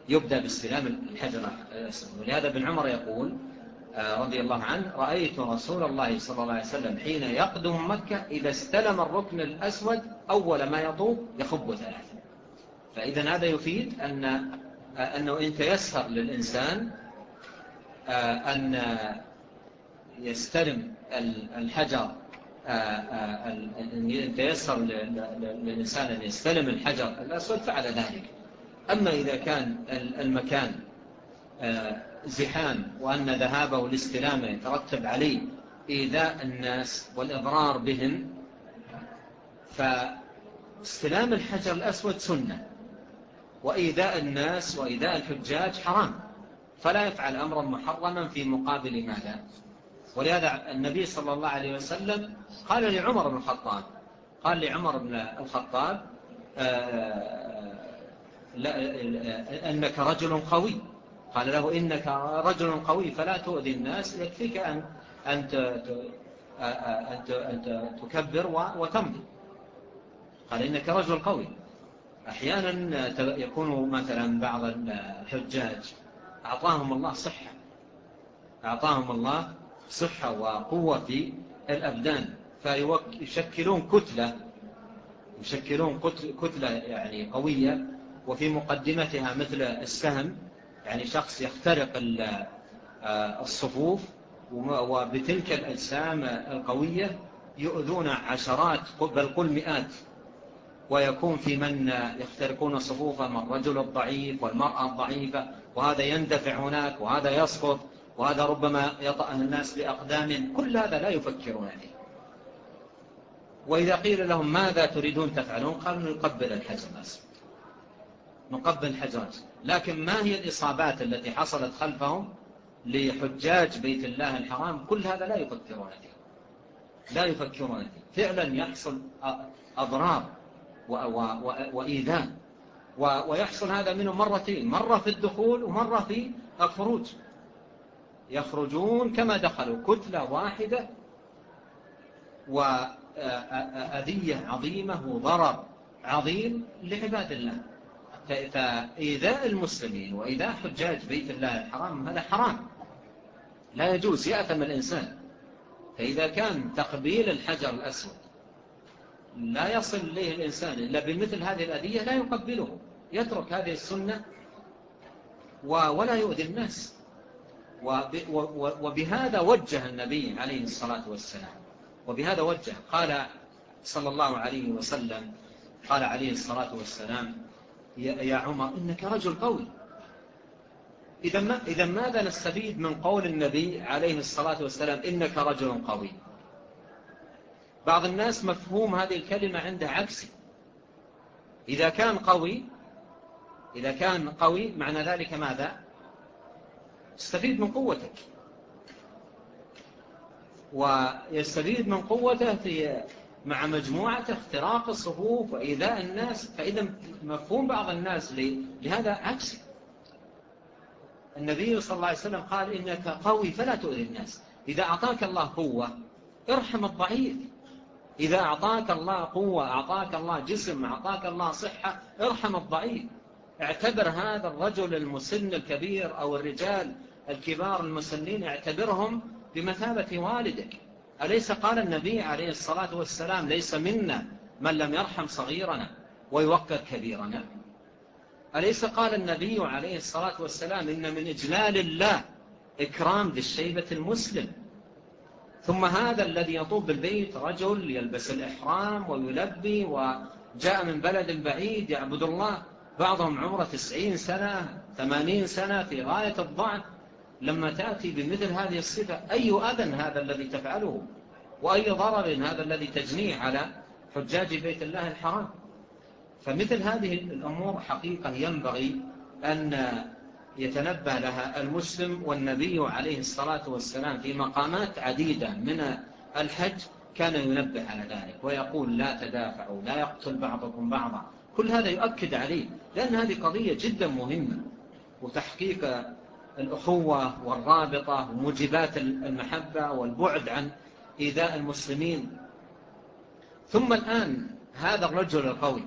Speaker 2: ولهذا ابن عمر يقول رضي الله عنه: رأيت رسول الله صلى الله عليه وسلم حين يقدم مكة إذا استلم الركن الأسود أول ما يطوف يخب 3. فإذا هذا يفيد أنه إن تيسر للإنسان أن يستلم الحجر، إن تيسر للإنسان أن يستلم الحجر الأسود فعل ذلك. أما إذا كان المكان زحام وأن ذهابه لاستلامه يترتب عليه إيذاء الناس والإضرار بهم، فاستلام الحجر الأسود سنة، وإيذاء الناس وإيذاء الحجاج حرام، فلا يفعل أمرا محرما في مقابل ماذا؟ ولهذا النبي صلى الله عليه وسلم قال لعمر بن الخطاب أنك رجل قوي، قال له: إنك رجل قوي فلا تؤذي الناس، يكفيك أن تكبر وتمضي. قال: إنك رجل قوي. أحيانا يكون مثلا بعض الحجاج أعطاهم الله صحة وقوة في الأبدان، فيشكلون كتلة يعني قوية، وفي مقدمتها مثل السهم، يعني شخص يخترق الصفوف، وبتلك الأجسام القوية يؤذون عشرات بل قل مئات. ويكون في من يخترقون صفوفهم الرجل الضعيف والمرأة الضعيفة، وهذا يندفع هناك وهذا يسقط، وهذا ربما يطأ الناس بأقدامهم. كل هذا لا يفكرون فيه. وإذا قيل لهم: ماذا تريدون تفعلون؟ قالوا: نقبل الحجر الأسود، نقبل الحجرات. لكن ما هي الإصابات التي حصلت خلفهم لحجاج بيت الله الحرام؟ كل هذا لا يفكرون فيه. فعلا يحصل أضرار وإيذاء، ويحصل هذا منهم مرتين: مرة في الدخول ومرة في الخروج. يخرجون كما دخلوا كتلة واحدة، وأذية عظيمة وضرر عظيم لعباد الله. فإيذاء المسلمين وإيذاء حجاج بيت الله الحرام هذا حرام، لا يجوز، يأثم الإنسان. فإذا كان تقبيل الحجر الأسود لا يصل إليه الإنسان إلا بمثل هذه الأذية لا يقبله، يترك هذه السنة ولا يؤذي الناس. وبهذا وجه النبي عليه الصلاة والسلام، وبهذا وجه. قال صلى الله عليه وسلم، قال عليه الصلاة والسلام: يا عمر إنك رجل قوي. إذا ماذا نستفيد من قول النبي عليه الصلاة والسلام إنك رجل قوي؟ بعض الناس مفهوم هذه الكلمة عنده عكسي. إذا كان قوي معنى ذلك ماذا؟ يستفيد من قوتك، ويستفيد من قوته مع مجموعة اختراق الصفوف وإيذاء الناس. فإذا مفهوم بعض الناس لهذا عكسي. النبي صلى الله عليه وسلم قال إنك قوي فلا تؤذي الناس. إذا أعطاك الله قوة ارحم الضعيف. إذا أعطاك الله قوة، أعطاك الله جسم، أعطاك الله صحة، ارحم الضعيف. اعتبر هذا الرجل المسن الكبير أو الرجال الكبار المسنين، اعتبرهم بمثابة والدك. أليس قال النبي عليه الصلاة والسلام: ليس منا من لم يرحم صغيرنا ويوقر كبيرنا؟ أليس قال النبي عليه الصلاة والسلام: إن من إجلال الله إكرام ذي الشيبة المسلم؟ ثم هذا الذي يطوف بالبيت رجل يلبس الإحرام ويلبي وجاء من بلد بعيد يعبد الله، بعضهم عمره 90 سنة 80 سنة في غاية الضعف. لما تأتي بمثل هذه الصفة، أي أذى هذا الذي تفعله، وأي ضرر هذا الذي تجنيه على حجاج بيت الله الحرام؟ فمثل هذه الأمور حقيقة ينبغي أن يتنبه لها المسلم. والنبي عليه الصلاة والسلام في مقامات عديدة من الحج كان ينبه على ذلك ويقول: لا تدافعوا، لا يقتل بعضكم بعضا. كل هذا يؤكد عليه، لأن هذه قضية جدا مهمة، وتحقيق الأخوة والرابطة وموجبات المحبة والبعد عن إيذاء المسلمين. ثم الآن هذا الرجل القوي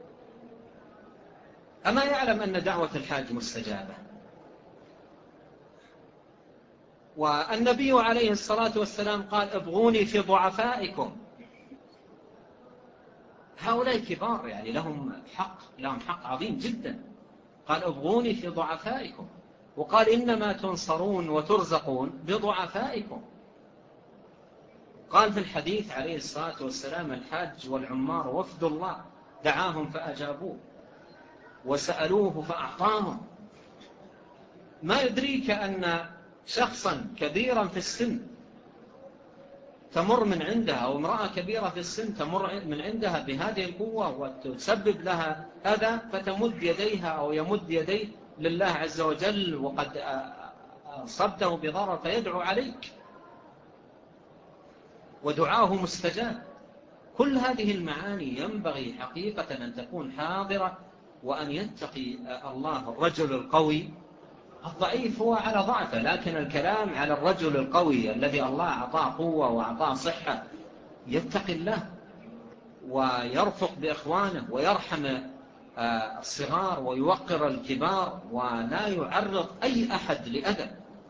Speaker 2: أما يعلم أن دعوة الحاج مستجابة؟ والنبي عليه الصلاة والسلام قال: ابغوني في ضعفائكم. هؤلاء كبار، يعني لهم حق عظيم جدا. قال: ابغوني في ضعفائكم. وقال: إنما تنصرون وترزقون بضعفائكم. قال في الحديث عليه الصلاة والسلام: الحاج والعمار وفد الله، دعاهم فأجابوه وسألوه فأعطاهم. ما يدريك أن شخصا كبيرا في السن تمر من عندها، أو امرأة كبيرة في السن تمر من عندها بهذه القوة وتسبب لها أذى، فتمد يديها أو يمد يديه لله عز وجل وقد أصبته بضرر فيدعو عليك ودعاه مستجاب. كل هذه المعاني ينبغي حقيقة أن تكون حاضرة، وأن يتقي الله الرجل القوي. الضعيف هو على ضعفه، لكن الكلام على الرجل القوي الذي الله أعطاه قوة وأعطاه صحة، يتقي الله ويرفق بإخوانه ويرحم الصغار ويوقر الكبار، ولا يعرض أي أحد لأذى.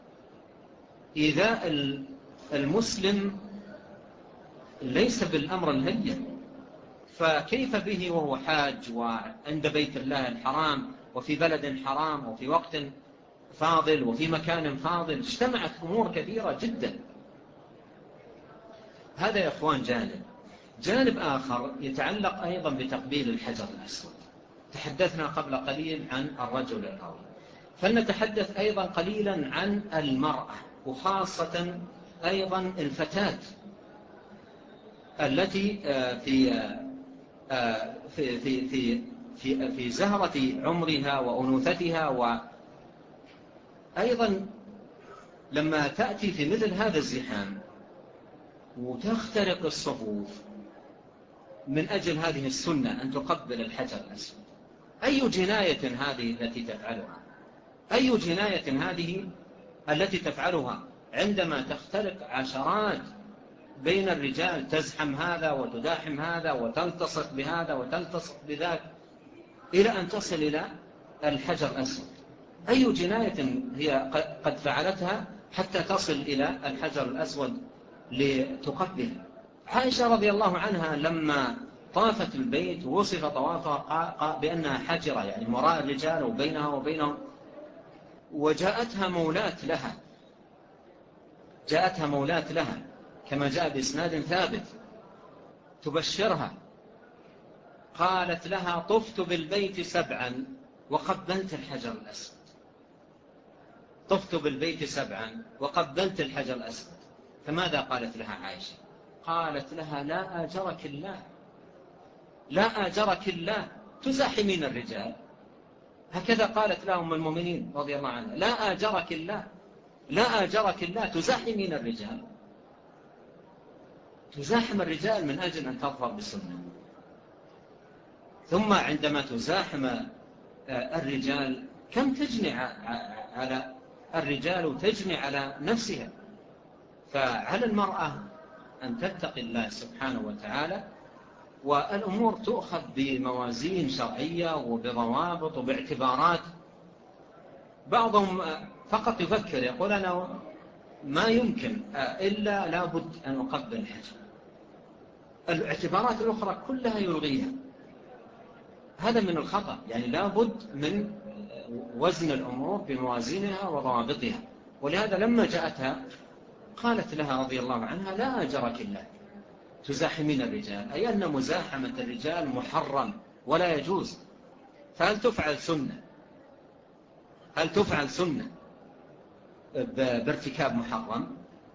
Speaker 2: إيذاء المسلم ليس بالأمر الهين، فكيف به وهو حاج وعند بيت الله الحرام وفي بلد حرام وفي وقت فاضل وفي مكان فاضل؟ اجتمعت أمور كثيرة جدا. هذا يا أخوان جانب آخر يتعلق أيضا بتقبيل الحجر الأسود. تحدثنا قبل قليل عن الرجل القوي، فلنتحدث أيضا قليلا عن المرأة، وخاصة أيضا الفتاة التي في زهرة عمرها وأنوثتها. وأيضا لما تأتي في مثل هذا الزحام وتخترق الصفوف من أجل هذه السنة أن تقبل الحجر الأسود، أي جناية هذه التي تفعلها؟ أي جناية هذه التي تفعلها عندما تخترق عشرات بين الرجال، تزحم هذا وتداحم هذا وتلتصق بهذا وتلتصق بذاك إلى أن تصل إلى الحجر الأسود؟ أي جناية هي قد فعلتها حتى تصل إلى الحجر الأسود لتقبله؟ عائشة رضي الله عنها لما طافت البيت وصف طوافها بأنها حجرة، يعني وراء الرجال وبينها وبينهم، وجاءتها مولاة لها جاءتها مولاة لها كما جاء بإسناد ثابت تبشرها، قالت لها: طفت بالبيت 7 وقبلت الحجر الأسود. طفت بالبيت 7 وقبلت الحجر الأسود. فماذا قالت لها عائشة؟ قالت لها: لا آجرك الله، لا آجرك الله، تزاحمين الرجال. هكذا قالت لهم المؤمنين رضي الله عنها: لا آجرك الله، لا آجرك الله، تزاحمين الرجال. تزاحم الرجال من أجل أن تظفر بالسنة. ثم عندما تزاحم الرجال كم تجني على الرجال وتجني على نفسها. فعلى المرأة أن تتقي الله سبحانه وتعالى، والأمور تؤخذ بموازين شرعية وبضوابط وباعتبارات. بعضهم فقط يفكر يقول: أنا ما يمكن إلا لابد أن أقبل الحجر، الاعتبارات الأخرى كلها يلغيها. هذا من الخطأ، يعني لابد من وزن الأمور بموازينها وضوابطها. ولهذا لما جاءتها قالت لها رضي الله عنها: لا أجرك الله، تزاحمين الرجال، أي أن مزاحمة الرجال محرم ولا يجوز. فهل تفعل سنة؟ هل تفعل سنة بارتكاب محرم؟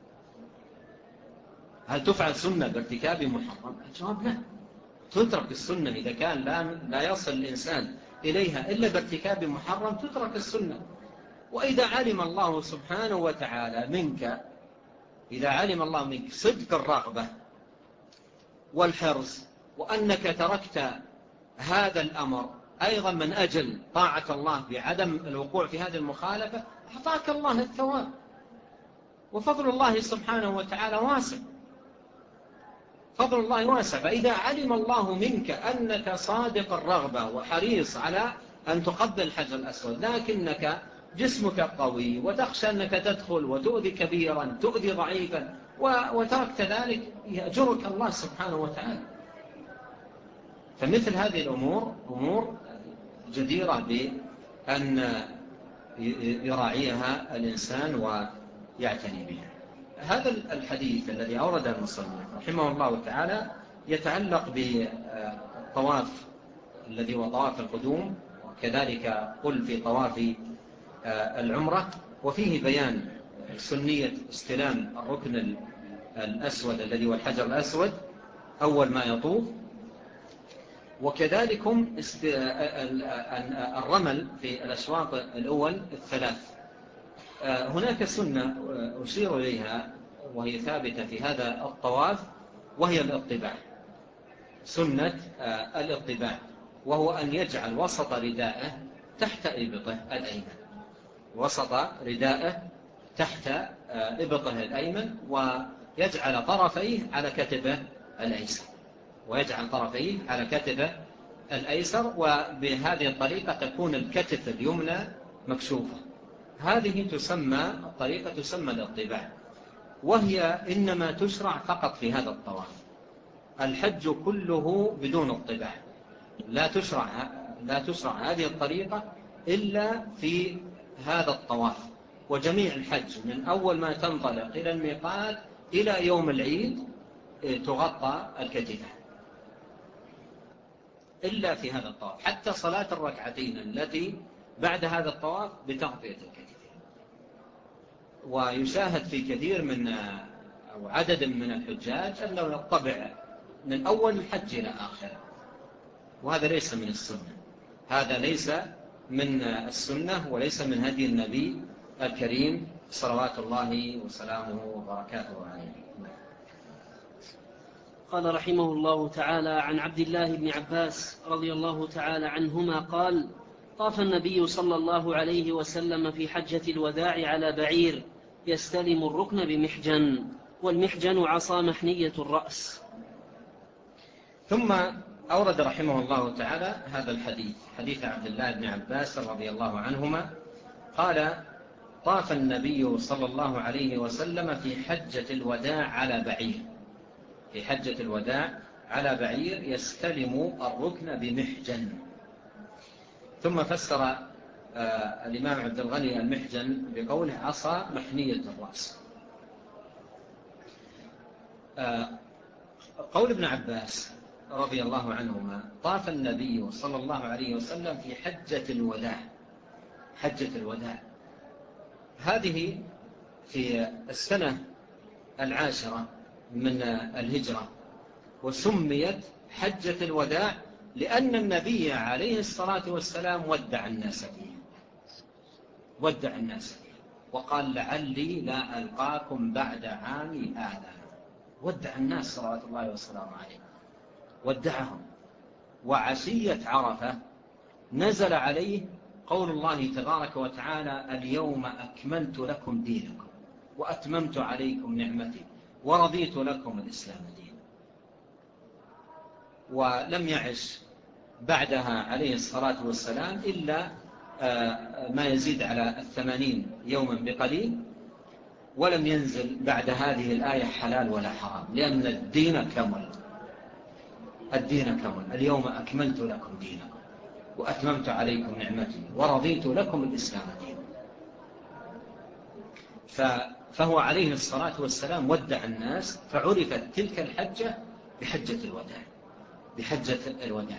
Speaker 2: هل تفعل سنة بارتكاب محرم؟ الجواب لا. تترك السنة إذا كان لا يصل الإنسان إليها إلا بارتكاب محرم، تترك السنة. وإذا علم الله سبحانه وتعالى منك، إذا علم الله منك صدق الرغبة والحرص، وأنك تركت هذا الأمر أيضا من أجل طاعة الله بعدم الوقوع في هذه المخالفة، أعطاك الله الثواب. وفضل الله سبحانه وتعالى واسع، فضل الله واسع. فإذا علم الله منك أنك صادق الرغبة وحريص على أن تقبل الحجر الأسود، لكنك جسمك قوي وتخشى أنك تدخل وتؤذي كبيرا تؤذي ضعيفا وتركت ذلك، يأجرك الله سبحانه وتعالى. فمثل هذه الأمور أمور جديرة بأن يراعيها الإنسان ويعتني بها. هذا الحديث الذي أورده المصنف رحمه الله تعالى يتعلق بالطواف الذي هو طواف القدوم، وكذلك قل في طواف العمرة، وفيه بيان سنية استلام الركن الأسود الذي هو الحجر الأسود أول ما يطوف، وكذلك الرمل في الأشواط الأول 3. هناك سنة أشير إليها وهي ثابتة في هذا الطواف، وهي الاطباع. سنة الاطباع، وهو أن يجعل وسط رداءه تحت إبطه الأيمن، وسط رداءه تحت إبطه الأيمن، ويجعل طرفيه على كتفه الأيسر، ويجعل طرفيه على كتفه الأيسر، وبهذه الطريقة تكون الكتف اليمنى مكشوفة. هذه الطريقة تسمى الاطباع، وهي إنما تشرع فقط في هذا الطواف. الحج كله بدون اطباع، لا تشرع هذه الطريقة إلا في هذا الطواف. وجميع الحج من أول ما تنطلق إلى الميقات إلى يوم العيد تغطى الكتفة، إلا في هذا الطواف. حتى صلاة الركعتين التي بعد هذا الطواف بتغطية الكتفة. ويشاهد في كثير من أو عدد من الحجاج أنه يطبع من أول الحج إلى آخره، وهذا ليس من السنة. هذا ليس من السنة وليس من هدي النبي الكريم صلوات الله وسلامه وبركاته عليه.
Speaker 1: قال رحمه الله تعالى: عن عبد الله بن عباس رضي الله تعالى عنهما قال: طاف النبي صلى الله عليه وسلم في حجة الوداع على بعير يستلم الركن بمحجن، والمحجن عصا محنية الرأس.
Speaker 2: ثم أورد رحمه الله تعالى هذا الحديث، حديث عبد الله بن عباس رضي الله عنهما قال: طاف النبي صلى الله عليه وسلم في حجة الوداع على بعير، في حجة الوداع على بعير يستلم الركن بمحجن. ثم فسر الإمام عبد الغني المحجن بقوله عصا محنية الرأس. قول ابن عباس رضي الله عنهما: طاف النبي صلى الله عليه وسلم في حجة الوداع. حجة الوداع هذه في السنة 10 من الهجرة، وسميت حجة الوداع لأن النبي عليه الصلاة والسلام ودع الناس فيها، ودع الناس فيها وقال: لعلي لا ألقاكم بعد عامي هذا. ودع الناس صلوات الله وسلامه عليه، ودعهم. وعشية عرفة نزل عليه قول الله تبارك وتعالى: اليوم أكملت لكم دينكم وأتممت عليكم نعمتي ورضيت لكم الإسلام دينا. ولم يعش بعدها عليه الصلاة والسلام إلا ما يزيد على 80 يوما بقليل، ولم ينزل بعد هذه الآية حلال ولا حرام، لأن الدين كمل. الدين كمل. اليوم أكملت لكم دينكم وأتممت عليكم نعمتي ورضيت لكم الإسلام دينا. فهو عليه الصلاة والسلام ودع الناس، فعرفت تلك الحجة بحجة الوداع، بحجة الوداع.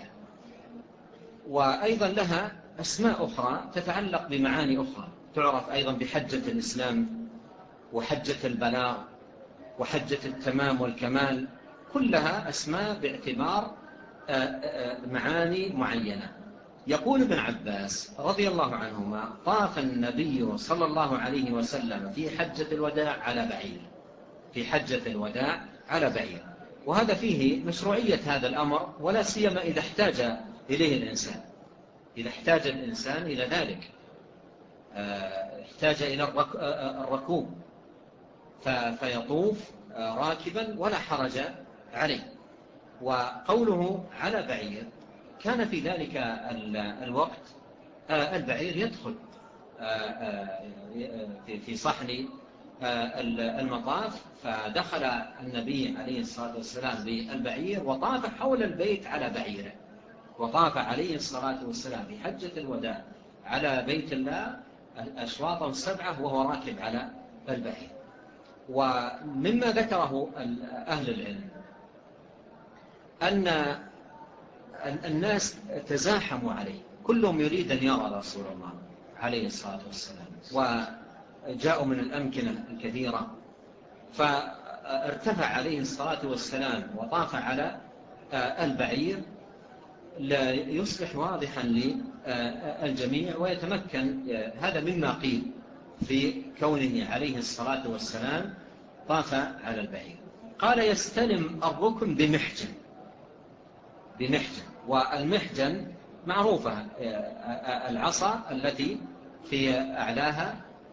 Speaker 2: وأيضا لها أسماء أخرى تتعلق بمعاني أخرى، تعرف أيضا بحجة الإسلام وحجة البلاغ وحجة التمام والكمال، كلها أسماء باعتبار معاني معينة. يقول ابن عباس رضي الله عنهما: طاف النبي صلى الله عليه وسلم في حجة الوداع على بعير. في حجة الوداع على بعير. وهذا فيه مشروعية هذا الأمر، ولا سيما إذا احتاج إليه الإنسان. إذا احتاج الإنسان إلى ذلك، احتاج إلى الركوب فيطوف راكبا ولا حرج عليه. وقوله على بعير كان في ذلك الوقت البعير يدخل في صحن المطاف، فدخل النبي عليه الصلاة والسلام بالبعير وطاف حول البيت على بعيره. وطاف عليه الصلاة والسلام في حجة الوداع على بيت الله أشواطا 7 وهو راكب على البعير. ومما ذكره أهل العلم أن الناس تزاحموا عليه، كلهم يريد أن يرى رسول الله عليه الصلاة والسلام، وجاءوا من الأمكنة الكثيرة، فارتفع عليه الصلاة والسلام وطاف على البعير ليصبح واضحا للجميع ويتمكن. هذا مما قيل في كونه عليه الصلاة والسلام طاف على البعير. قال: يستلم الركن بمحجن. بمحجن، والمحجن معروفة، العصا التي في أعلاها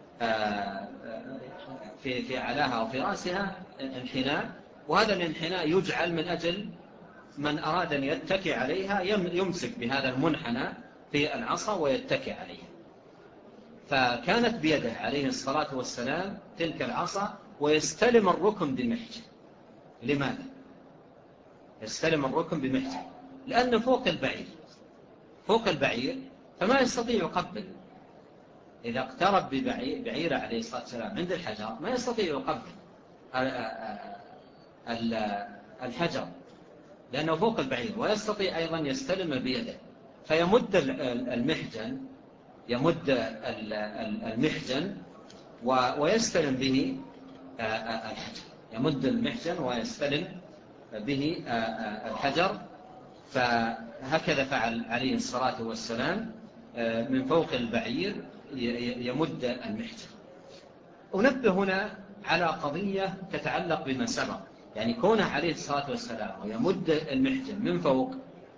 Speaker 2: في أعلاها أو في رأسها انحناء، وهذا الانحناء يجعل من أجل من أراد أن يتكي عليها يمسك بهذا المنحنى في العصا ويتكي عليها. فكانت بيده عليه الصلاة والسلام تلك العصا، ويستلم الركن بمحجن. لماذا يستلم الركن بمحجن؟ لأنه فوق البعير، فوق البعير، فما يستطيع يقبل. إذا اقترب ببعيره عليه الصلاة والسلام عند الحجر ما يستطيع يقبل الحجر لأنه فوق البعير، ويستطيع أيضا يستلم بيده، فيمد المحجن، يمد المحجن ويستلم به الحجر، يمد المحجن ويستلم به الحجر. فهكذا فعل عليه الصلاة والسلام من فوق البعير يمد المحجن. أنبه هنا على قضية تتعلق بما سبق، يعني كونه عليه الصلاة والسلام ويمد المحجن من فوق،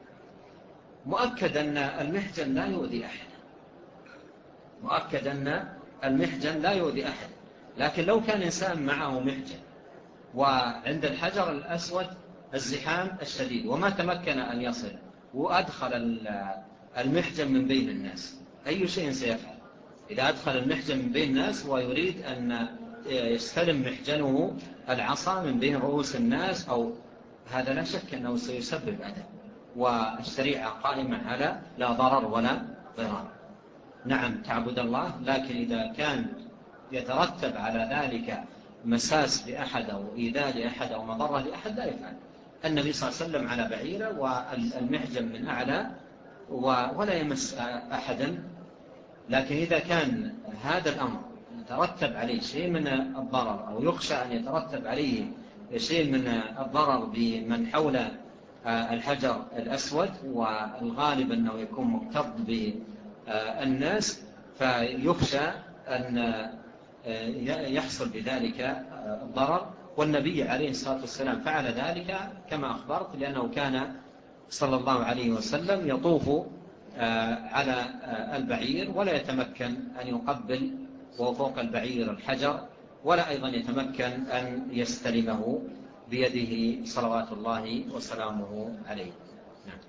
Speaker 2: مؤكد أن المحجن لا يؤذي أحد، مؤكد أن المحجن لا يؤذي أحد. لكن لو كان إنسان معه محجن وعند الحجر الأسود الزحام الشديد وما تمكن أن يصل، وأدخل المحجن من بين الناس، أي شيء سيفعل؟ إذا أدخل المحجن من بين الناس ويريد أن يستلم محجنه العصا من بين رؤوس الناس، أو هذا لا شك أنه سيسبب أذى، والشريعة قائمة على لا ضرر ولا ضرار. نعم تعبد الله، لكن إذا كان يترتب على ذلك مساس لأحد أو إيذاء لأحد أو مضرة لأحد لا يفعل. النبي صلى الله عليه وسلم على بعيره والمحجم من أعلى ولا يمس أحدا. لكن إذا كان هذا الأمر يترتب عليه شيء من الضرر أو يخشى أن يترتب عليه شيء من الضرر بمن حول الحجر الأسود، والغالب أنه يكون مكتظ بالناس، فيخشى أن يحصل بذلك الضرر. والنبي عليه الصلاة والسلام فعل ذلك كما أخبرت، لأنه كان صلى الله عليه وسلم يطوف على البعير ولا يتمكن أن يقبل وهو فوق البعير الحجر، ولا أيضا يتمكن أن يستلمه بيده صلوات الله وسلامه عليه. نعم.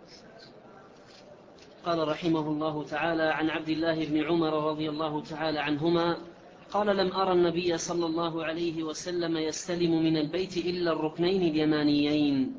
Speaker 1: قال رحمه الله تعالى: عن عبد الله بن عمر رضي الله تعالى عنهما قال: لم أرى النبي صلى الله عليه وسلم يستلم من البيت إلا الركنين اليمانيين.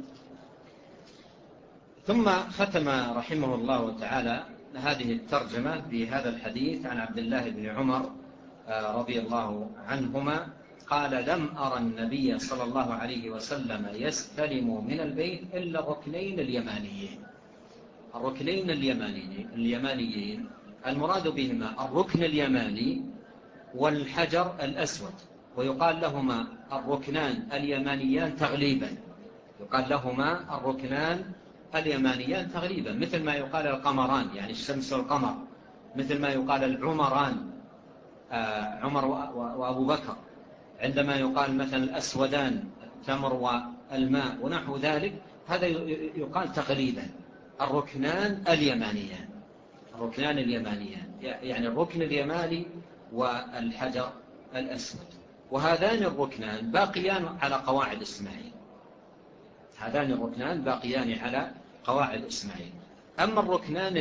Speaker 2: ثم ختم رحمه الله تعالى هذه الترجمة بهذا الحديث عن عبد الله بن عمر رضي الله عنهما قال: لم أرى النبي صلى الله عليه وسلم يستلم من البيت إلا الركنين اليمانيين. الركنين اليمانيين المراد بهما الركن اليماني والحجر الأسود، ويقال لهما الركنان اليمانيان تغليبا. يقال لهما الركنان اليمانيان تغليبا، مثل ما يقال القمران، يعني الشمس والقمر، مثل ما يقال العمران، عمر وأبو بكر، عندما يقال مثلا الأسودان، التمر والماء ونحو ذلك، هذا يقال تغليبا الركنان اليمانيان. الركنان اليمانيان يعني الركن اليماني والحجر الأسود، وهذان الركنان باقيان على قواعد إسماعيل. هذان الركنان باقيان على قواعد إسماعيل. أما الركنان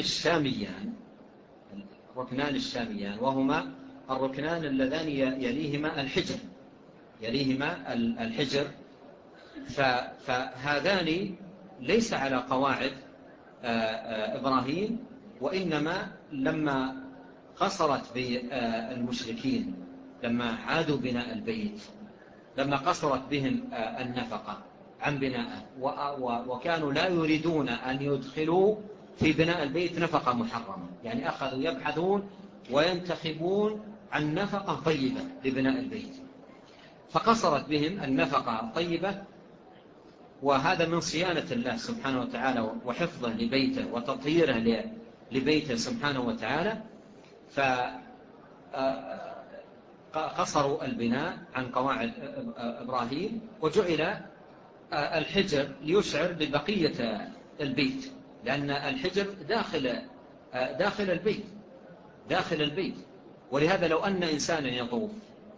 Speaker 2: الشاميان وهما الركنان اللذان يليهما الحجر، فهذان ليس على قواعد إبراهيم، وإنما لما قصرت بالمشركين لما عادوا بناء البيت، لما قصرت بهم النفقة عن بناءه، وكانوا لا يريدون أن يدخلوا في بناء البيت نفقة محرمة، يعني أخذوا يبحثون وينتخبون عن نفقة طيبة لبناء البيت، فقصرت بهم النفقة الطيبة. وهذا من صيانة الله سبحانه وتعالى وحفظه لبيته وتطهيره لبيته سبحانه وتعالى، فقصروا البناء عن قواعد إبراهيم، وجعل الحجر ليشعر ببقية البيت، لأن الحجر داخل البيت. ولهذا لو أن إنسانا يطوف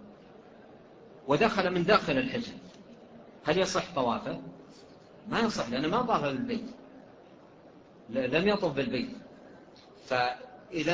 Speaker 2: ودخل من داخل الحجر هل يصح طوافه؟ ما يصح، لأنه ما طاف بالبيت، لم يطوف بالبيت. فإذا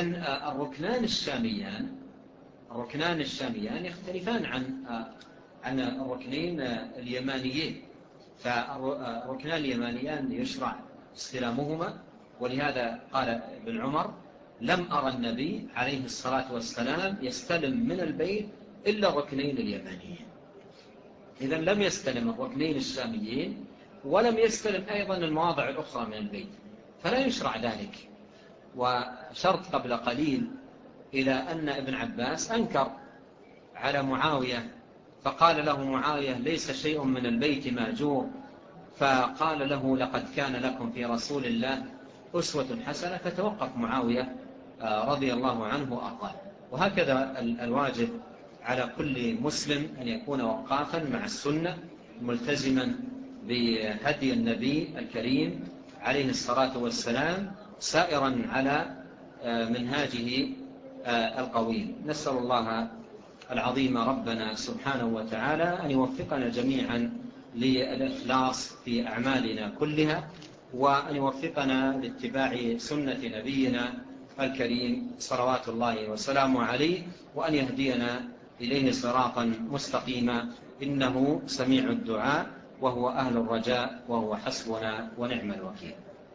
Speaker 2: الركنان الشاميان يختلفان عن الركنين اليمانيين. فالركنان اليمانيان يشرع استلامهما، ولهذا قال ابن عمر: لم أرى النبي عليه الصلاة والسلام يستلم من البيت إلا الركنين اليمانيين. إذن لم يستلم الركنين الشاميين، ولم يستلم أيضا المواضع الأخرى من البيت، فلا يشرع ذلك. وشرط قبل قليل إلى أن ابن عباس أنكر على معاوية، فقال له معاوية: ليس شيء من البيت ماجور، فقال له: لقد كان لكم في رسول الله أسوة حسنة، فتوقف معاوية رضي الله عنه وأرضاه. وهكذا الواجب على كل مسلم أن يكون وقافا مع السنة، ملتزما بهدي النبي الكريم عليه الصلاة والسلام، سائرا على منهاجه القويم. نسأل الله العظيم ربنا سبحانه وتعالى أن يوفقنا جميعا للإخلاص في أعمالنا كلها، وأن يوفقنا لاتباع سنة نبينا الكريم صلوات الله وسلامه عليه، وأن يهدينا إليه صراطا مستقيما، إنه سميع الدعاء وهو أهل الرجاء وهو حسبنا ونعم الوكيل.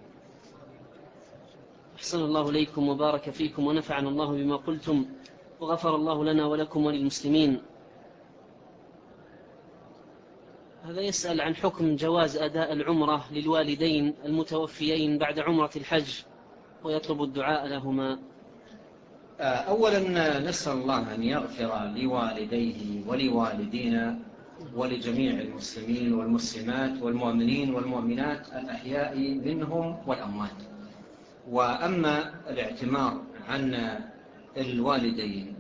Speaker 1: أحسن الله إليكم وبارك فيكم ونفعنا الله بما قلتم، وغفر الله لنا ولكم وللمسلمين. هذا يسأل عن حكم جواز أداء العمرة للوالدين المتوفيين بعد عمرة الحج ويطلب الدعاء لهما.
Speaker 2: أولا نسأل الله أن يغفر لوالديه ولوالدينا ولجميع المسلمين والمسلمات والمؤمنين والمؤمنات الأحياء منهم والأموات. وأما الاعتمار عن الوالدين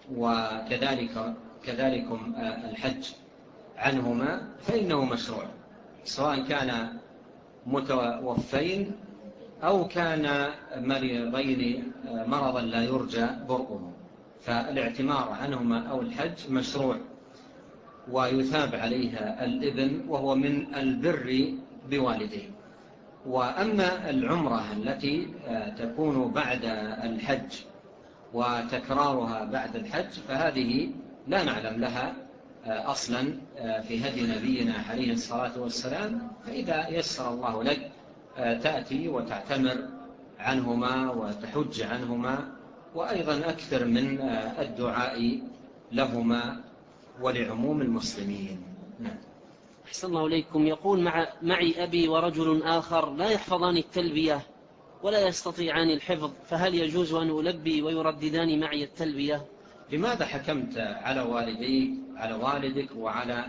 Speaker 2: وكذلكم الحج عنهما فإنه مشروع، سواء كان متوفين أو كان مريضين مرضا لا يرجى برؤه، فالاعتمار عنهما أو الحج مشروع ويثاب عليها الابن وهو من البر بوالديه. وأما العمرة التي تكون بعد الحج وتكرارها بعد الحج فهذه لا نعلم لها أصلا في هدي نبينا عليه الصلاة والسلام، فإذا يسر الله لك تأتي وتعتمر عنهما وتحج عنهما، وأيضا أكثر من الدعاء لهما ولعموم المسلمين.
Speaker 1: أحسن الله إليكم. يقول معي أبي ورجل آخر لا يحفظان التلبية ولا يستطيعان الحفظ، فهل يجوز أن ألبي ويرددان معي التلبية؟
Speaker 2: لماذا حكمت على والدك وعلى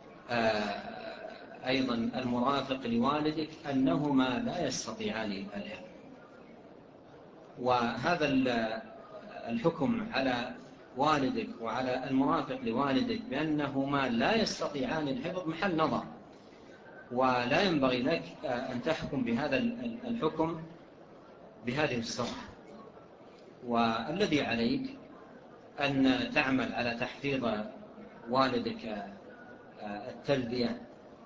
Speaker 2: أيضا المرافق لوالدك أنهما لا يستطيعان الحفظ؟ وهذا الحكم على والدك وعلى المرافق لوالدك بأنهما لا يستطيعان الحفظ محل نظر، ولا ينبغي لك أن تحكم بهذا الحكم بهذه الصورة. والذي عليك أن تعمل على تحفيظ والدك التلبية،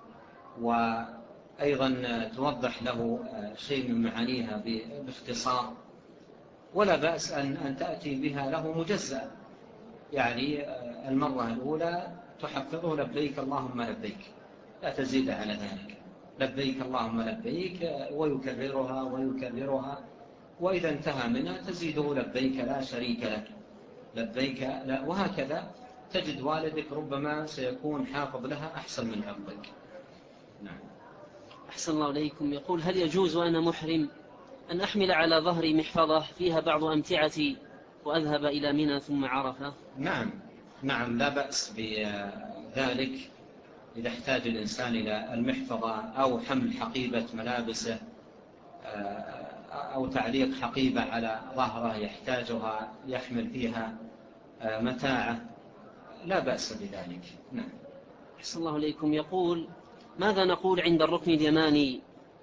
Speaker 2: وأيضا توضح له شيء من معانيها باختصار، ولا بأس أن تأتي بها له مجزأ. يعني المرة الأولى تحفظه لبيك اللهم لبيك، لا تزيد على ذلك، لبيك اللهم لبيك، ويكررها، وإذا انتهى منها تزيده لبيك لا شريك لك، لبيك لا، وهكذا تجد والدك ربما سيكون حافظ لها أحسن من حفظك. نعم.
Speaker 1: أحسن الله إليكم. يقول هل يجوز وأنا محرم أن أحمل على ظهري محفظة فيها بعض أمتعتي وأذهب إلى منى ثم عرفة؟
Speaker 2: نعم لا بأس بذلك إذا احتاج الإنسان إلى المحفظة أو حمل حقيبة ملابسه أو تعليق حقيبة على ظهره يحتاجها يحمل فيها متاعه، لا بأس بذلك. نعم.
Speaker 1: أحسن الله إليكم. يقول ماذا نقول عند الركن اليماني؟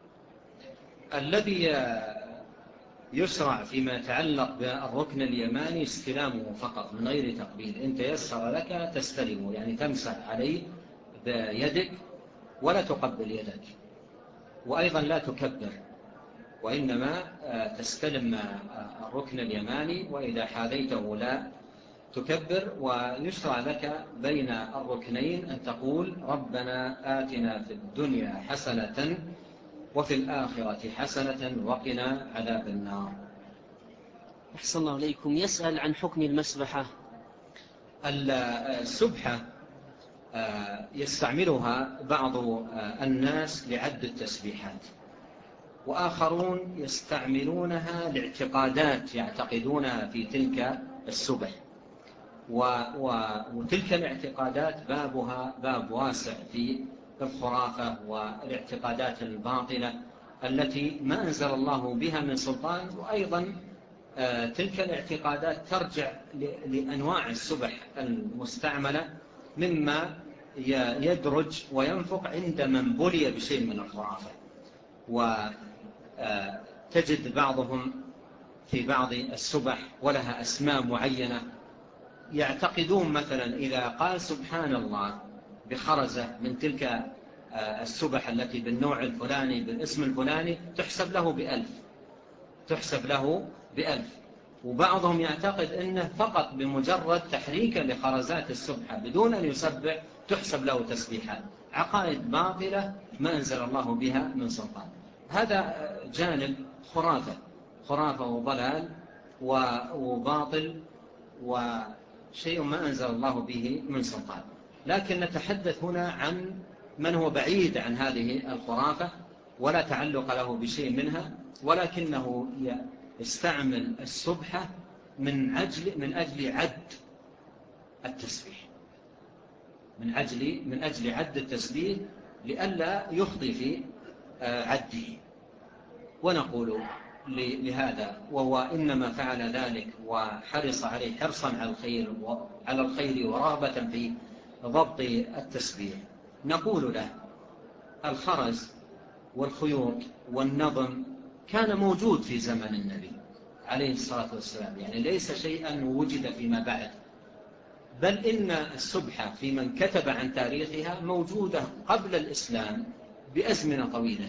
Speaker 2: الذي يشرع فيما يتعلق بالركن اليماني استلامه فقط من غير تقبيل. إن تيسر لك تستلمه، يعني تمسح عليه بيدك ولا تقبل يدك، وأيضا لا تكبر، وإنما تستلم الركن اليماني، وإذا حاذيته لا تكبر. ويشرع لك بين الركنين أن تقول ربنا آتنا في الدنيا حسنة وفي الآخرة حسنة وقنا عذاب النار.
Speaker 1: أحسن الله إليكم. يسأل عن حكم المسبحة.
Speaker 2: السبحة يستعملها بعض الناس لعد التسبيحات، وآخرون يستعملونها لاعتقادات يعتقدونها في تلك السبح، وتلك الاعتقادات بابها باب واسع في الخرافة والاعتقادات الباطلة التي ما أنزل الله بها من سلطان. وأيضا تلك الاعتقادات ترجع لأنواع السبح المستعملة مما يدرج وينفق عند من بلي بشيء من الخرافة. وتجد بعضهم في بعض السبح ولها أسماء معينة، يعتقدون مثلا إذا قال سبحان الله بخرزة من تلك السبح التي بالنوع الفلاني بالاسم الفلاني تحسب له ب1000. وبعضهم يعتقد أنه فقط بمجرد تحريك لخرزات السبحة بدون أن يسبح تحسب له تسبيحات. عقائد باطلة ما أنزل الله بها من سلطان. هذا جانب خرافة وضلال وباطل وشيء ما أنزل الله به من سلطان. لكن نتحدث هنا عن من هو بعيد عن هذه الخرافة ولا تعلق له بشيء منها، ولكنه يستعمل السبحة من أجل عد التسبيح، من أجل عد التسبيح لئلا يخطي في عده. ونقول لهذا وهو إنما فعل ذلك وحرص عليه حرصا على الخير ورغبة في ضبط التسبيح، نقول له الخرز والخيوط والنظم كان موجود في زمن النبي عليه الصلاة والسلام، يعني ليس شيئا وجد فيما بعد، بل إن السبحة في من كتب عن تاريخها موجودة قبل الإسلام بأزمنة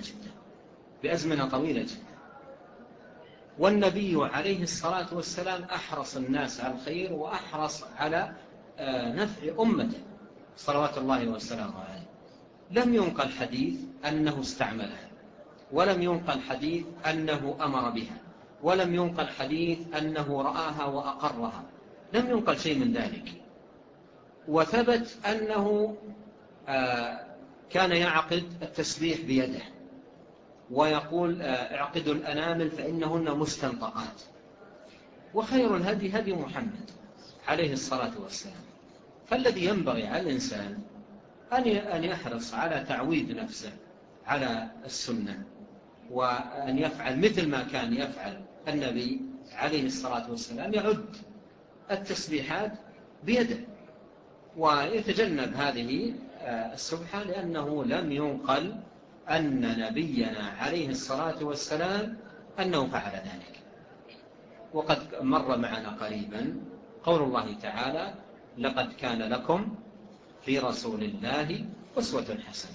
Speaker 2: طويلة جدا. والنبي عليه الصلاة والسلام أحرص الناس على الخير وأحرص على نفع أمته صلوات الله وسلامه عليه. لم ينقل حديث أنه استعملها، ولم ينقل حديث أنه أمر بها، ولم ينقل حديث أنه رآها وأقرها، لم ينقل شيء من ذلك. وثبت أنه كان يعقد التسبيح بيده ويقول اعقدوا الأنامل فإنهن مستنطقات. وخير الهدي هدي محمد عليه الصلاة والسلام. فالذي ينبغي على الإنسان أن يحرص على تعويد نفسه على السنة، وأن يفعل مثل ما كان يفعل النبي عليه الصلاة والسلام، يعد التسبيحات بيده ويتجنب هذه السبحة، لأنه لم ينقل أن نبينا عليه الصلاة والسلام أنه فعل ذلك. وقد مر معنا قريبا قول الله تعالى لقد كان لكم في رسول الله أسوة حسنة.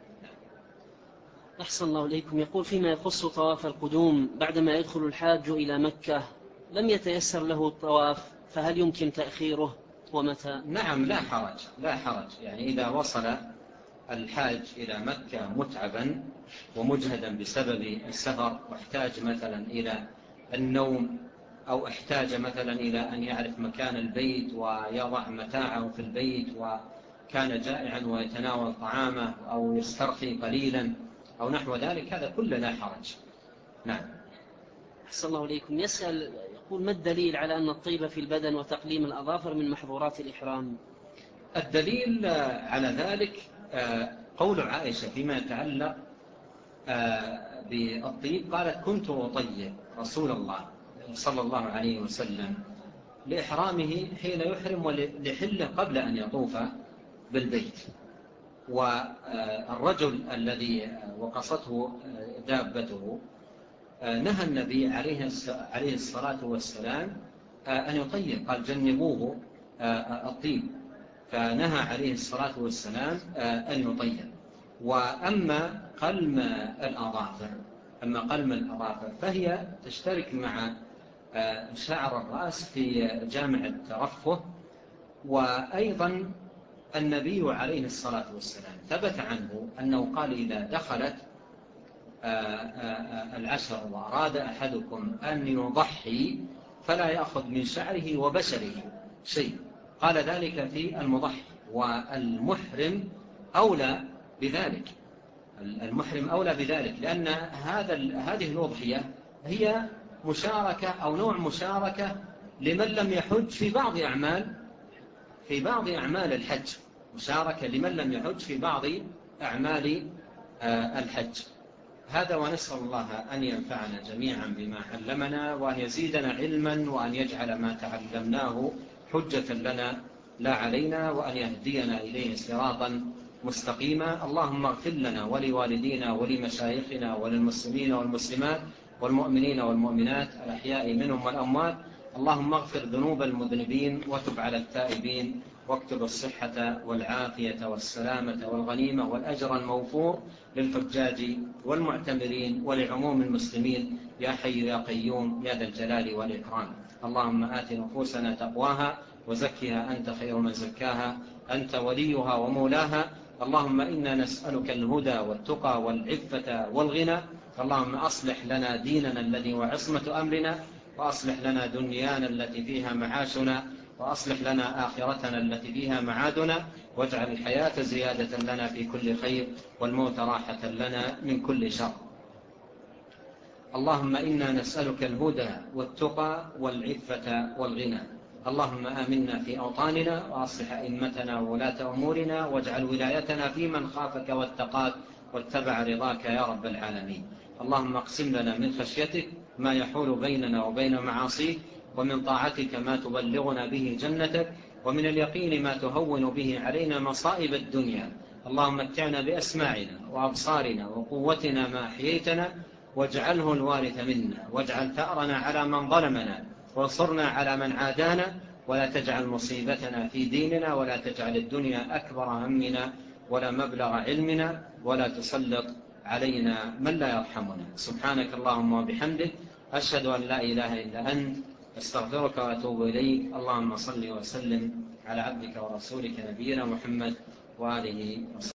Speaker 1: أحسن الله إليكم. يقول فيما يخص طواف القدوم بعدما يدخل الحاج إلى مكة لم يتيسر له الطواف، فهل يمكن تأخيره ومتى؟
Speaker 2: نعم، لا حرج. يعني إذا وصل الحاج إلى مكة متعبا ومجهدا بسبب السفر، واحتاج مثلا إلى النوم، أو احتاج مثلا إلى أن يعرف مكان البيت ويضع متاعه في البيت، وكان جائعا ويتناول طعامه أو يسترخي قليلا أو نحو ذلك، هذا كله لا حرج. نعم.
Speaker 1: أحسن الله إليكم. يسأل يقول ما الدليل على أن الطيب في البدن وتقليم الأظافر من محظورات الإحرام؟
Speaker 2: الدليل على ذلك قول عائشة فيما يتعلق بالطيب، قالت كنت أطيب رسول الله صلى الله عليه وسلم لإحرامه حين يحرم ولحله قبل أن يطوف بالبيت. والرجل الذي وقصته دابته نهى النبي عليه الصلاة والسلام أن يطيب، قال جنبوه الطيب، فنهى عليه الصلاة والسلام أن يطيب. وأما قلم الأظافر فهي تشترك مع شعر الرأس في جامع الترفه. وأيضا النبي عليه الصلاة والسلام ثبت عنه أنه قال إذا دخلت العشر وأراد أحدكم أن يضحي فلا يأخذ من شعره وبشره شيء، قال ذلك في المضحي. والمحرم أولى بذلك، لأن هذه الأضحية هي مشاركة أو نوع مشاركة لمن لم يحج في بعض أعمال الحج، مشاركة لمن لم يحج في بعض أعمال الحج. هذا، ونسأل الله أن ينفعنا جميعا بما علمنا، وأن يزيدنا علما، وأن يجعل ما تعلمناه حجة لنا لا علينا، وأن يهدينا إليه صراطا مستقيما. اللهم اغفر لنا ولوالدينا ولمشايخنا وللمسلمين والمسلمات والمؤمنين والمؤمنات الأحياء منهم والأموات. اللهم اغفر ذنوب المذنبين وتب على التائبين، واكتب الصحة والعافية والسلامة والغنيمة والأجر الموفور للحجاج والمعتمرين ولعموم المسلمين يا حي يا قيوم يا ذا الجلال والإكرام. اللهم آت نفوسنا تقواها وزكها أنت خير من زكاها، أنت وليها ومولاها. اللهم إنا نسألك الهدى والتقى والعفة والغنى. اللهم أصلح لنا ديننا الذي هو عصمة أمرنا، وأصلح لنا دنيانا التي فيها معاشنا، وأصلح لنا آخرتنا التي فيها معادنا، واجعل الحياة زيادة لنا في كل خير والموت راحة لنا من كل شر. اللهم إنا نسألك الهدى والتقى والعفة والغنى. اللهم آمنا في أوطاننا وأصلح أئمتنا وولاة أمورنا، واجعل ولايتنا في من خافك واتقاك واتبع رضاك يا رب العالمين. اللهم اقسم لنا من خشيتك ما يحول بيننا وبين معاصيك، ومن طاعتك ما تبلغنا به جنتك، ومن اليقين ما تهون به علينا مصائب الدنيا. اللهم متعنا بأسماعنا وأبصارنا وقوتنا ما أحييتنا، واجعله الوارث منا، واجعل ثأرنا على من ظلمنا، وانصرنا على من عادانا، ولا تجعل مصيبتنا في ديننا، ولا تجعل الدنيا أكبر همنا ولا مبلغ علمنا، ولا تسلط علينا من لا يرحمنا. سبحانك اللهم وبحمدك، أشهد أن لا إله إلا أنت، استغفرك وأتوب إليك. اللهم صل وسلم على عبدك ورسولك نبينا محمد وآله وصحبه.